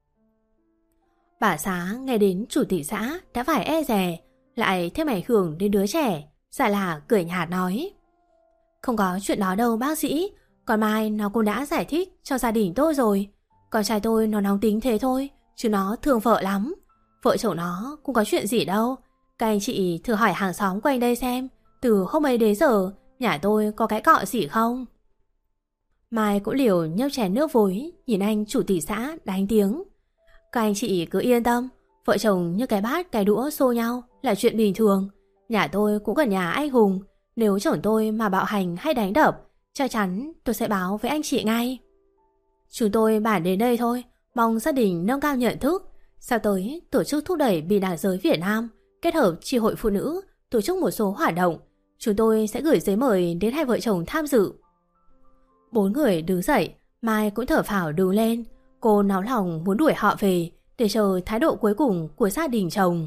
Bà Xá nghe đến chủ tịch xã đã phải e dè, lại thêm ảnh hưởng đến đứa trẻ, dạ là cười nhạt nói: Không có chuyện đó đâu bác sĩ. Còn Mai nó cũng đã giải thích cho gia đình tôi rồi. Con trai tôi nó nóng tính thế thôi, chứ nó thương vợ lắm. Vợ chồng nó cũng có chuyện gì đâu. Các anh chị thử hỏi hàng xóm quanh đây xem, từ hôm ấy đến giờ nhà tôi có cái cọ gì không. Mai cũng liều nhấp chén nước vối, nhìn anh chủ tịch xã đánh tiếng: Các anh chị cứ yên tâm, vợ chồng như cái bát cái đũa xô nhau là chuyện bình thường. Nhà tôi cũng gần nhà anh Hùng. Nếu chồng tôi mà bạo hành hay đánh đập, chắc chắn tôi sẽ báo với anh chị ngay. Chúng tôi bản đến đây thôi, Mong gia đình nâng cao nhận thức, sau tới tổ chức thúc đẩy bình đẳng giới Việt Nam kết hợp chi hội phụ nữ tổ chức một số hoạt động. Chúng tôi sẽ gửi giấy mời đến hai vợ chồng tham dự. Bốn người đứng dậy, Mai cũng thở phào đứng lên. Cô náo lòng muốn đuổi họ về để chờ thái độ cuối cùng của gia đình chồng.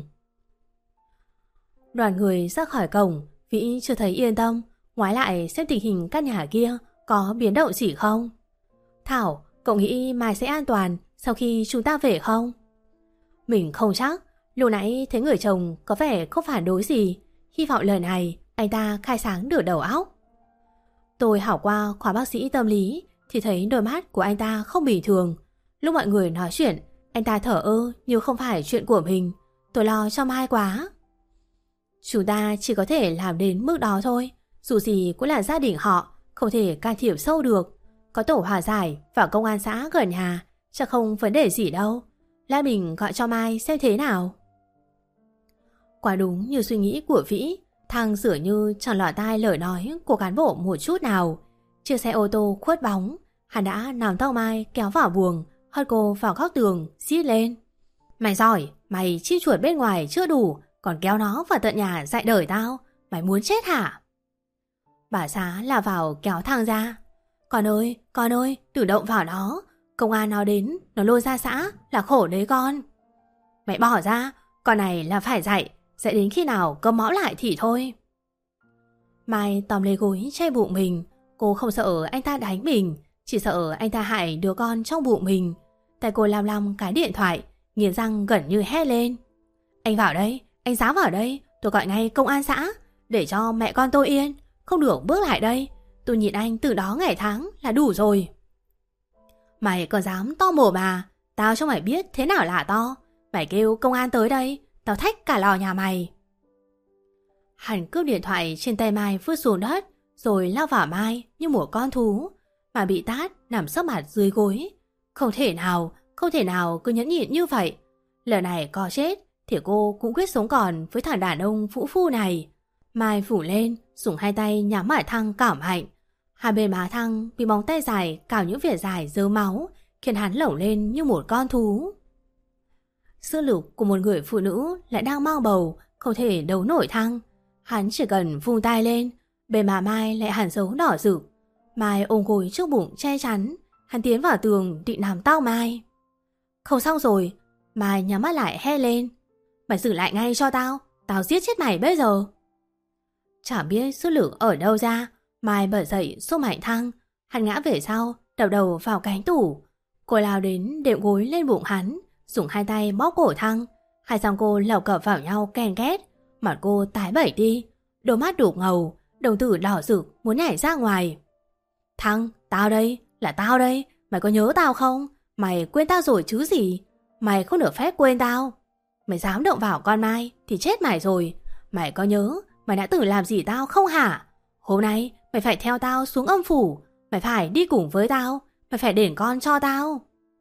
Đoàn người ra khỏi cổng, Vĩ chưa thấy yên tâm, ngoái lại xem tình hình căn nhà kia có biến động gì không. Thảo, cậu nghĩ Mai sẽ an toàn sau khi chúng ta về không? Mình không chắc, lúc nãy thấy người chồng có vẻ không phản đối gì. Hy vọng lần này anh ta khai sáng được đầu óc. Tôi hỏi qua khóa bác sĩ tâm lý thì thấy đôi mắt của anh ta không bình thường. Lúc mọi người nói chuyện, anh ta thở ơ như không phải chuyện của mình. Tôi lo cho Mai quá. Chúng ta chỉ có thể làm đến mức đó thôi. Dù gì cũng là gia đình họ, không thể can thiệp sâu được. Có tổ hòa giải và công an xã gần nhà, chắc không vấn đề gì đâu. Lát mình gọi cho Mai xem thế nào. Quả đúng như suy nghĩ của Vĩ, Thăng dường như chẳng lọt tai lời nói của cán bộ một chút nào. Chiếc xe ô tô khuất bóng, hắn đã nắm tóc Mai kéo vào buồng, hất cô vào góc tường, rít lên. Mày giỏi, mày chim chuột bên ngoài chưa đủ, còn kéo nó vào tận nhà dạy đời tao. Mày muốn chết hả? Bà xã là vào kéo Thăng ra. Con ơi, con ơi, tự động vào nó. Công an nó đến, nó lôi ra xã là khổ đấy con. Mày bỏ ra, con này là phải dạy, dạy đến khi nào cấm mõm lại thì thôi. Mai tóm lấy gối che bụng mình. Cô không sợ anh ta đánh mình, chỉ sợ anh ta hại đứa con trong bụng mình. Tay cô lam lam cái điện thoại, nghiến răng gần như hét lên. Anh vào đây, anh dám vào đây, tôi gọi ngay công an xã, để cho mẹ con tôi yên, không được bước lại đây. Tôi nhìn anh từ đó ngày tháng là đủ rồi. Mày còn dám to mồm mà, tao cho mày biết thế nào là to. Mày kêu công an tới đây, tao thách cả lò nhà mày. Hắn cướp điện thoại trên tay Mai vứt xuống đất, rồi lao vào Mai như một con thú, mà bị tát nằm sấp mặt dưới gối. Không thể nào, không thể nào cứ nhẫn nhịn như vậy. Lần này có chết thì cô cũng quyết sống còn với thằng đàn ông phũ phu này. Mai phủ lên, dùng hai tay nhắm vào Thăng cảm hạnh. Hai bên má Thăng bị móng tay dài cào những vệt dài dơ máu, khiến hắn lổng lên như một con thú. Sức lực của một người phụ nữ lại đang mang bầu, không thể đấu nổi Thăng. Hắn chỉ cần vung tay lên, bên má Mai lại hẳn dấu đỏ rực. Mai ôm gối trước bụng che chắn. Hắn tiến vào tường định nắm tóc Mai. Không xong rồi. Mai nhắm mắt lại hét lên. Mày xử lại ngay cho tao, tao giết chết mày bây giờ. Chẳng biết sức lực ở đâu ra, Mai bật dậy xô mạnh Thăng. Hắn ngã về sau, đập đầu vào cánh tủ. Cô lao đến đệm gối lên bụng hắn, dùng hai tay bóp cổ Thăng. Hai răng cô lẩu cập vào nhau ken két. Mặt cô tái bẩy đi, đôi mắt đục ngầu, đồng tử đỏ rực muốn nhảy ra ngoài. Thăng, tao đây, là tao đây. Mày có nhớ tao không? Mày quên tao rồi chứ gì? Mày không được phép quên tao. Mày dám động vào con Mai thì chết mày rồi. Mày có nhớ mày đã từng làm gì tao không hả? Hôm nay mày phải theo tao xuống âm phủ. Mày phải đi cùng với tao. Mày phải đền con cho tao.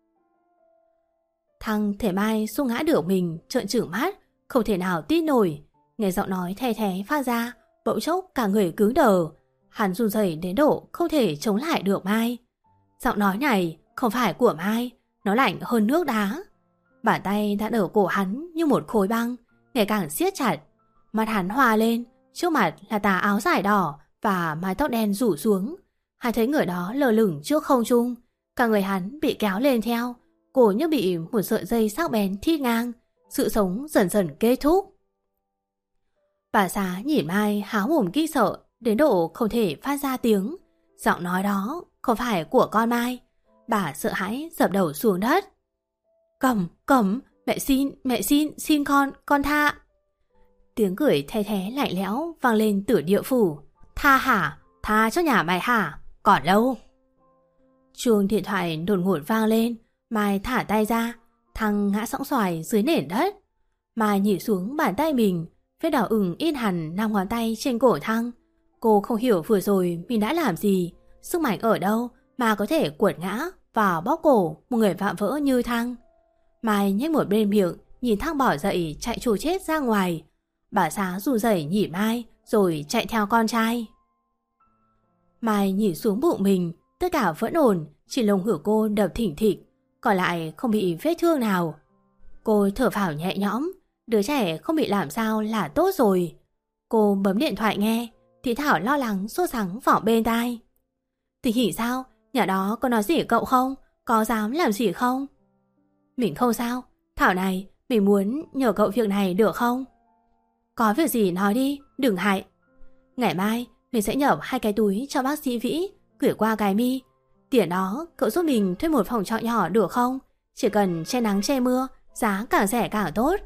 Thăng thể Mai xô ngã được mình, trợn trừng mắt, không thể nào tin nổi. Nghe giọng nói the thé phát ra, bỗng chốc cả người cứng đờ. Hắn run rẩy đến độ không thể chống lại được Mai. Giọng nói này không phải của Mai, nó lạnh hơn nước đá. Bàn tay đã ở cổ hắn như một khối băng, ngày càng siết chặt. Mắt hắn hòa lên, trước mặt là tà áo dài đỏ và mái tóc đen rủ xuống. Hắn thấy người đó lơ lửng trước không trung, cả người hắn bị kéo lên theo, cổ như bị một sợi dây sắc bén thít ngang, sự sống dần dần kết thúc. Bà xã nhìn Mai há mồm kinh sợ đến độ không thể phát ra tiếng. Giọng nói đó không phải của con Mai. Bà sợ hãi dập đầu xuống đất. Cẩm, Cẩm, mẹ xin, mẹ xin, xin con, con tha. Tiếng cười the thé lạnh lẽo vang lên từ địa phủ. Tha hả? Tha cho nhà mày hả? Còn lâu. Chuông điện thoại đột ngột vang lên. Mai thả tay ra. Thăng ngã sõng xoài dưới nền đất. Mai nhìn xuống bàn tay mình, vết đỏ ửng in hẳn năm ngón tay trên cổ Thăng. Cô không hiểu vừa rồi mình đã làm gì, sức mạnh ở đâu mà có thể quật ngã và bóp cổ một người vạm vỡ như Thăng. Mai nhếch một bên miệng, nhìn Thăng bỏ dậy chạy trù chết ra ngoài. Bà xã run rẩy nhìn Mai rồi chạy theo con trai. Mai nhìn xuống bụng mình, tất cả vẫn ổn, chỉ lồng ngực cô đập thỉnh thịch. còn lại không bị vết thương nào. Cô thở phào nhẹ nhõm, đứa trẻ không bị làm sao là tốt rồi. Cô bấm điện thoại nghe, thì Thảo lo lắng sốt sắng vỏ bên tai. Tình hình sao? Nhà đó có nói gì cậu không? Có dám làm gì không? Mình không sao. Thảo này, mình muốn nhờ cậu việc này được không? Có việc gì nói đi, đừng hại. Ngày mai mình sẽ nhập hai cái túi cho bác sĩ Vĩ, gửi qua cái mi. Tiền đó cậu giúp mình thuê một phòng trọ nhỏ được không? Chỉ cần che nắng che mưa, giá càng rẻ càng tốt.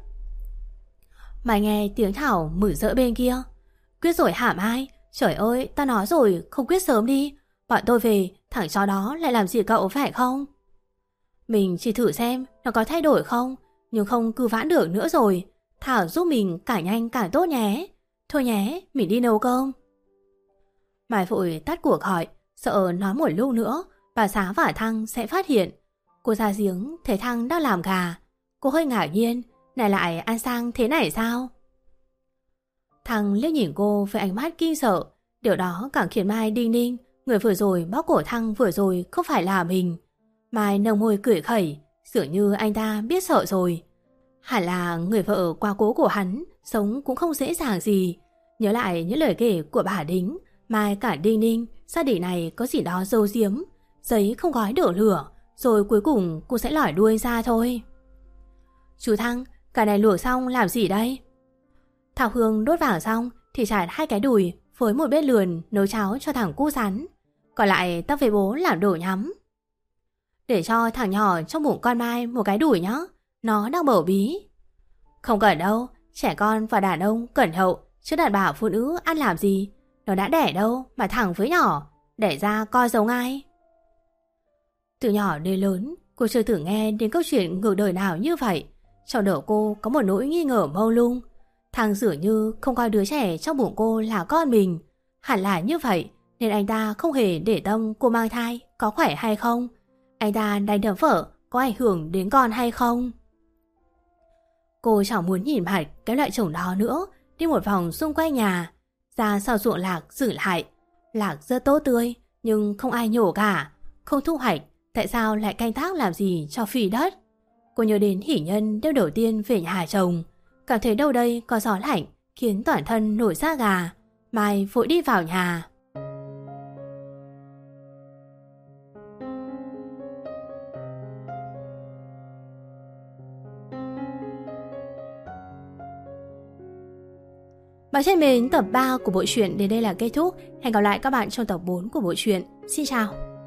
Mày nghe tiếng Thảo mử rỡ bên kia. Quyết rồi hả Mai? Trời ơi, tao nói rồi, không quyết sớm đi. Bọn tôi về, thằng chó đó lại làm gì cậu phải không? Mình chỉ thử xem nó có thay đổi không, nhưng không cứu vãn được nữa rồi. Thảo giúp mình càng nhanh càng tốt nhé. Thôi nhé, mình đi nấu cơm. Mai vội tắt cuộc gọi, sợ nói một lúc nữa bà Xá và Thăng sẽ phát hiện. Cô ra giếng thấy Thăng đang làm gà. Cô hơi ngạc nhiên, này lại ăn sang thế này sao? Thăng liếc nhìn cô với ánh mắt kinh sợ. Điều đó càng khiến Mai đinh ninh, người vừa rồi bóp cổ Thăng vừa rồi không phải là mình. Mai nồng môi cười khẩy, dường như anh ta biết sợ rồi. Hẳn là người vợ quá cố của hắn, sống cũng không dễ dàng gì. Nhớ lại những lời kể của bà Đính, Mai cả đinh ninh, gia đình này có gì đó giấu giếm. Giấy không gói đổ lửa, rồi cuối cùng cô sẽ lỏi đuôi ra thôi. Chú Thăng, cả này luộc xong làm gì đây? Thảo Hương đốt vàng xong thì chặt hai cái đùi với một bếp lườn nấu cháo cho thằng cu rắn. Còn lại tao về bố làm đồ nhắm. Để cho thằng nhỏ trong bụng con Mai một cái đùi nhá. Nó đang bầu bí. Không cần đâu, trẻ con và đàn ông cẩn hậu, chứ đàn bà phụ nữ ăn làm gì. Nó đã đẻ đâu mà thằng với nhỏ, đẻ ra coi giống ai. Từ nhỏ đến lớn, cô chưa từng nghe đến câu chuyện ngược đời nào như vậy. Trong đầu cô có một nỗi nghi ngờ mông lung. Thằng dường như không coi đứa trẻ trong bụng cô là con mình. Hẳn là như vậy, nên anh ta không hề để tâm cô mang thai có khỏe hay không. Anh ta đánh đấm vợ có ảnh hưởng đến con hay không. Cô chẳng muốn nhìn mặt cái loại chồng đó nữa. Đi một vòng xung quanh nhà, ra sau ruộng lạc giữ lại. Lạc rất tốt tươi, nhưng không ai nhổ cả. Không thu hoạch, tại sao lại canh tác làm gì cho phì đất? Cô nhớ đến Hỷ Nhân đêm đầu tiên về nhà chồng, cảm thấy đâu đây có gió lạnh khiến toàn thân nổi da gà. Mai vội đi vào nhà. Bạn thân mến, tập ba của bộ truyện đến đây là kết thúc. Hẹn gặp lại các bạn trong tập bốn của bộ truyện. Xin chào.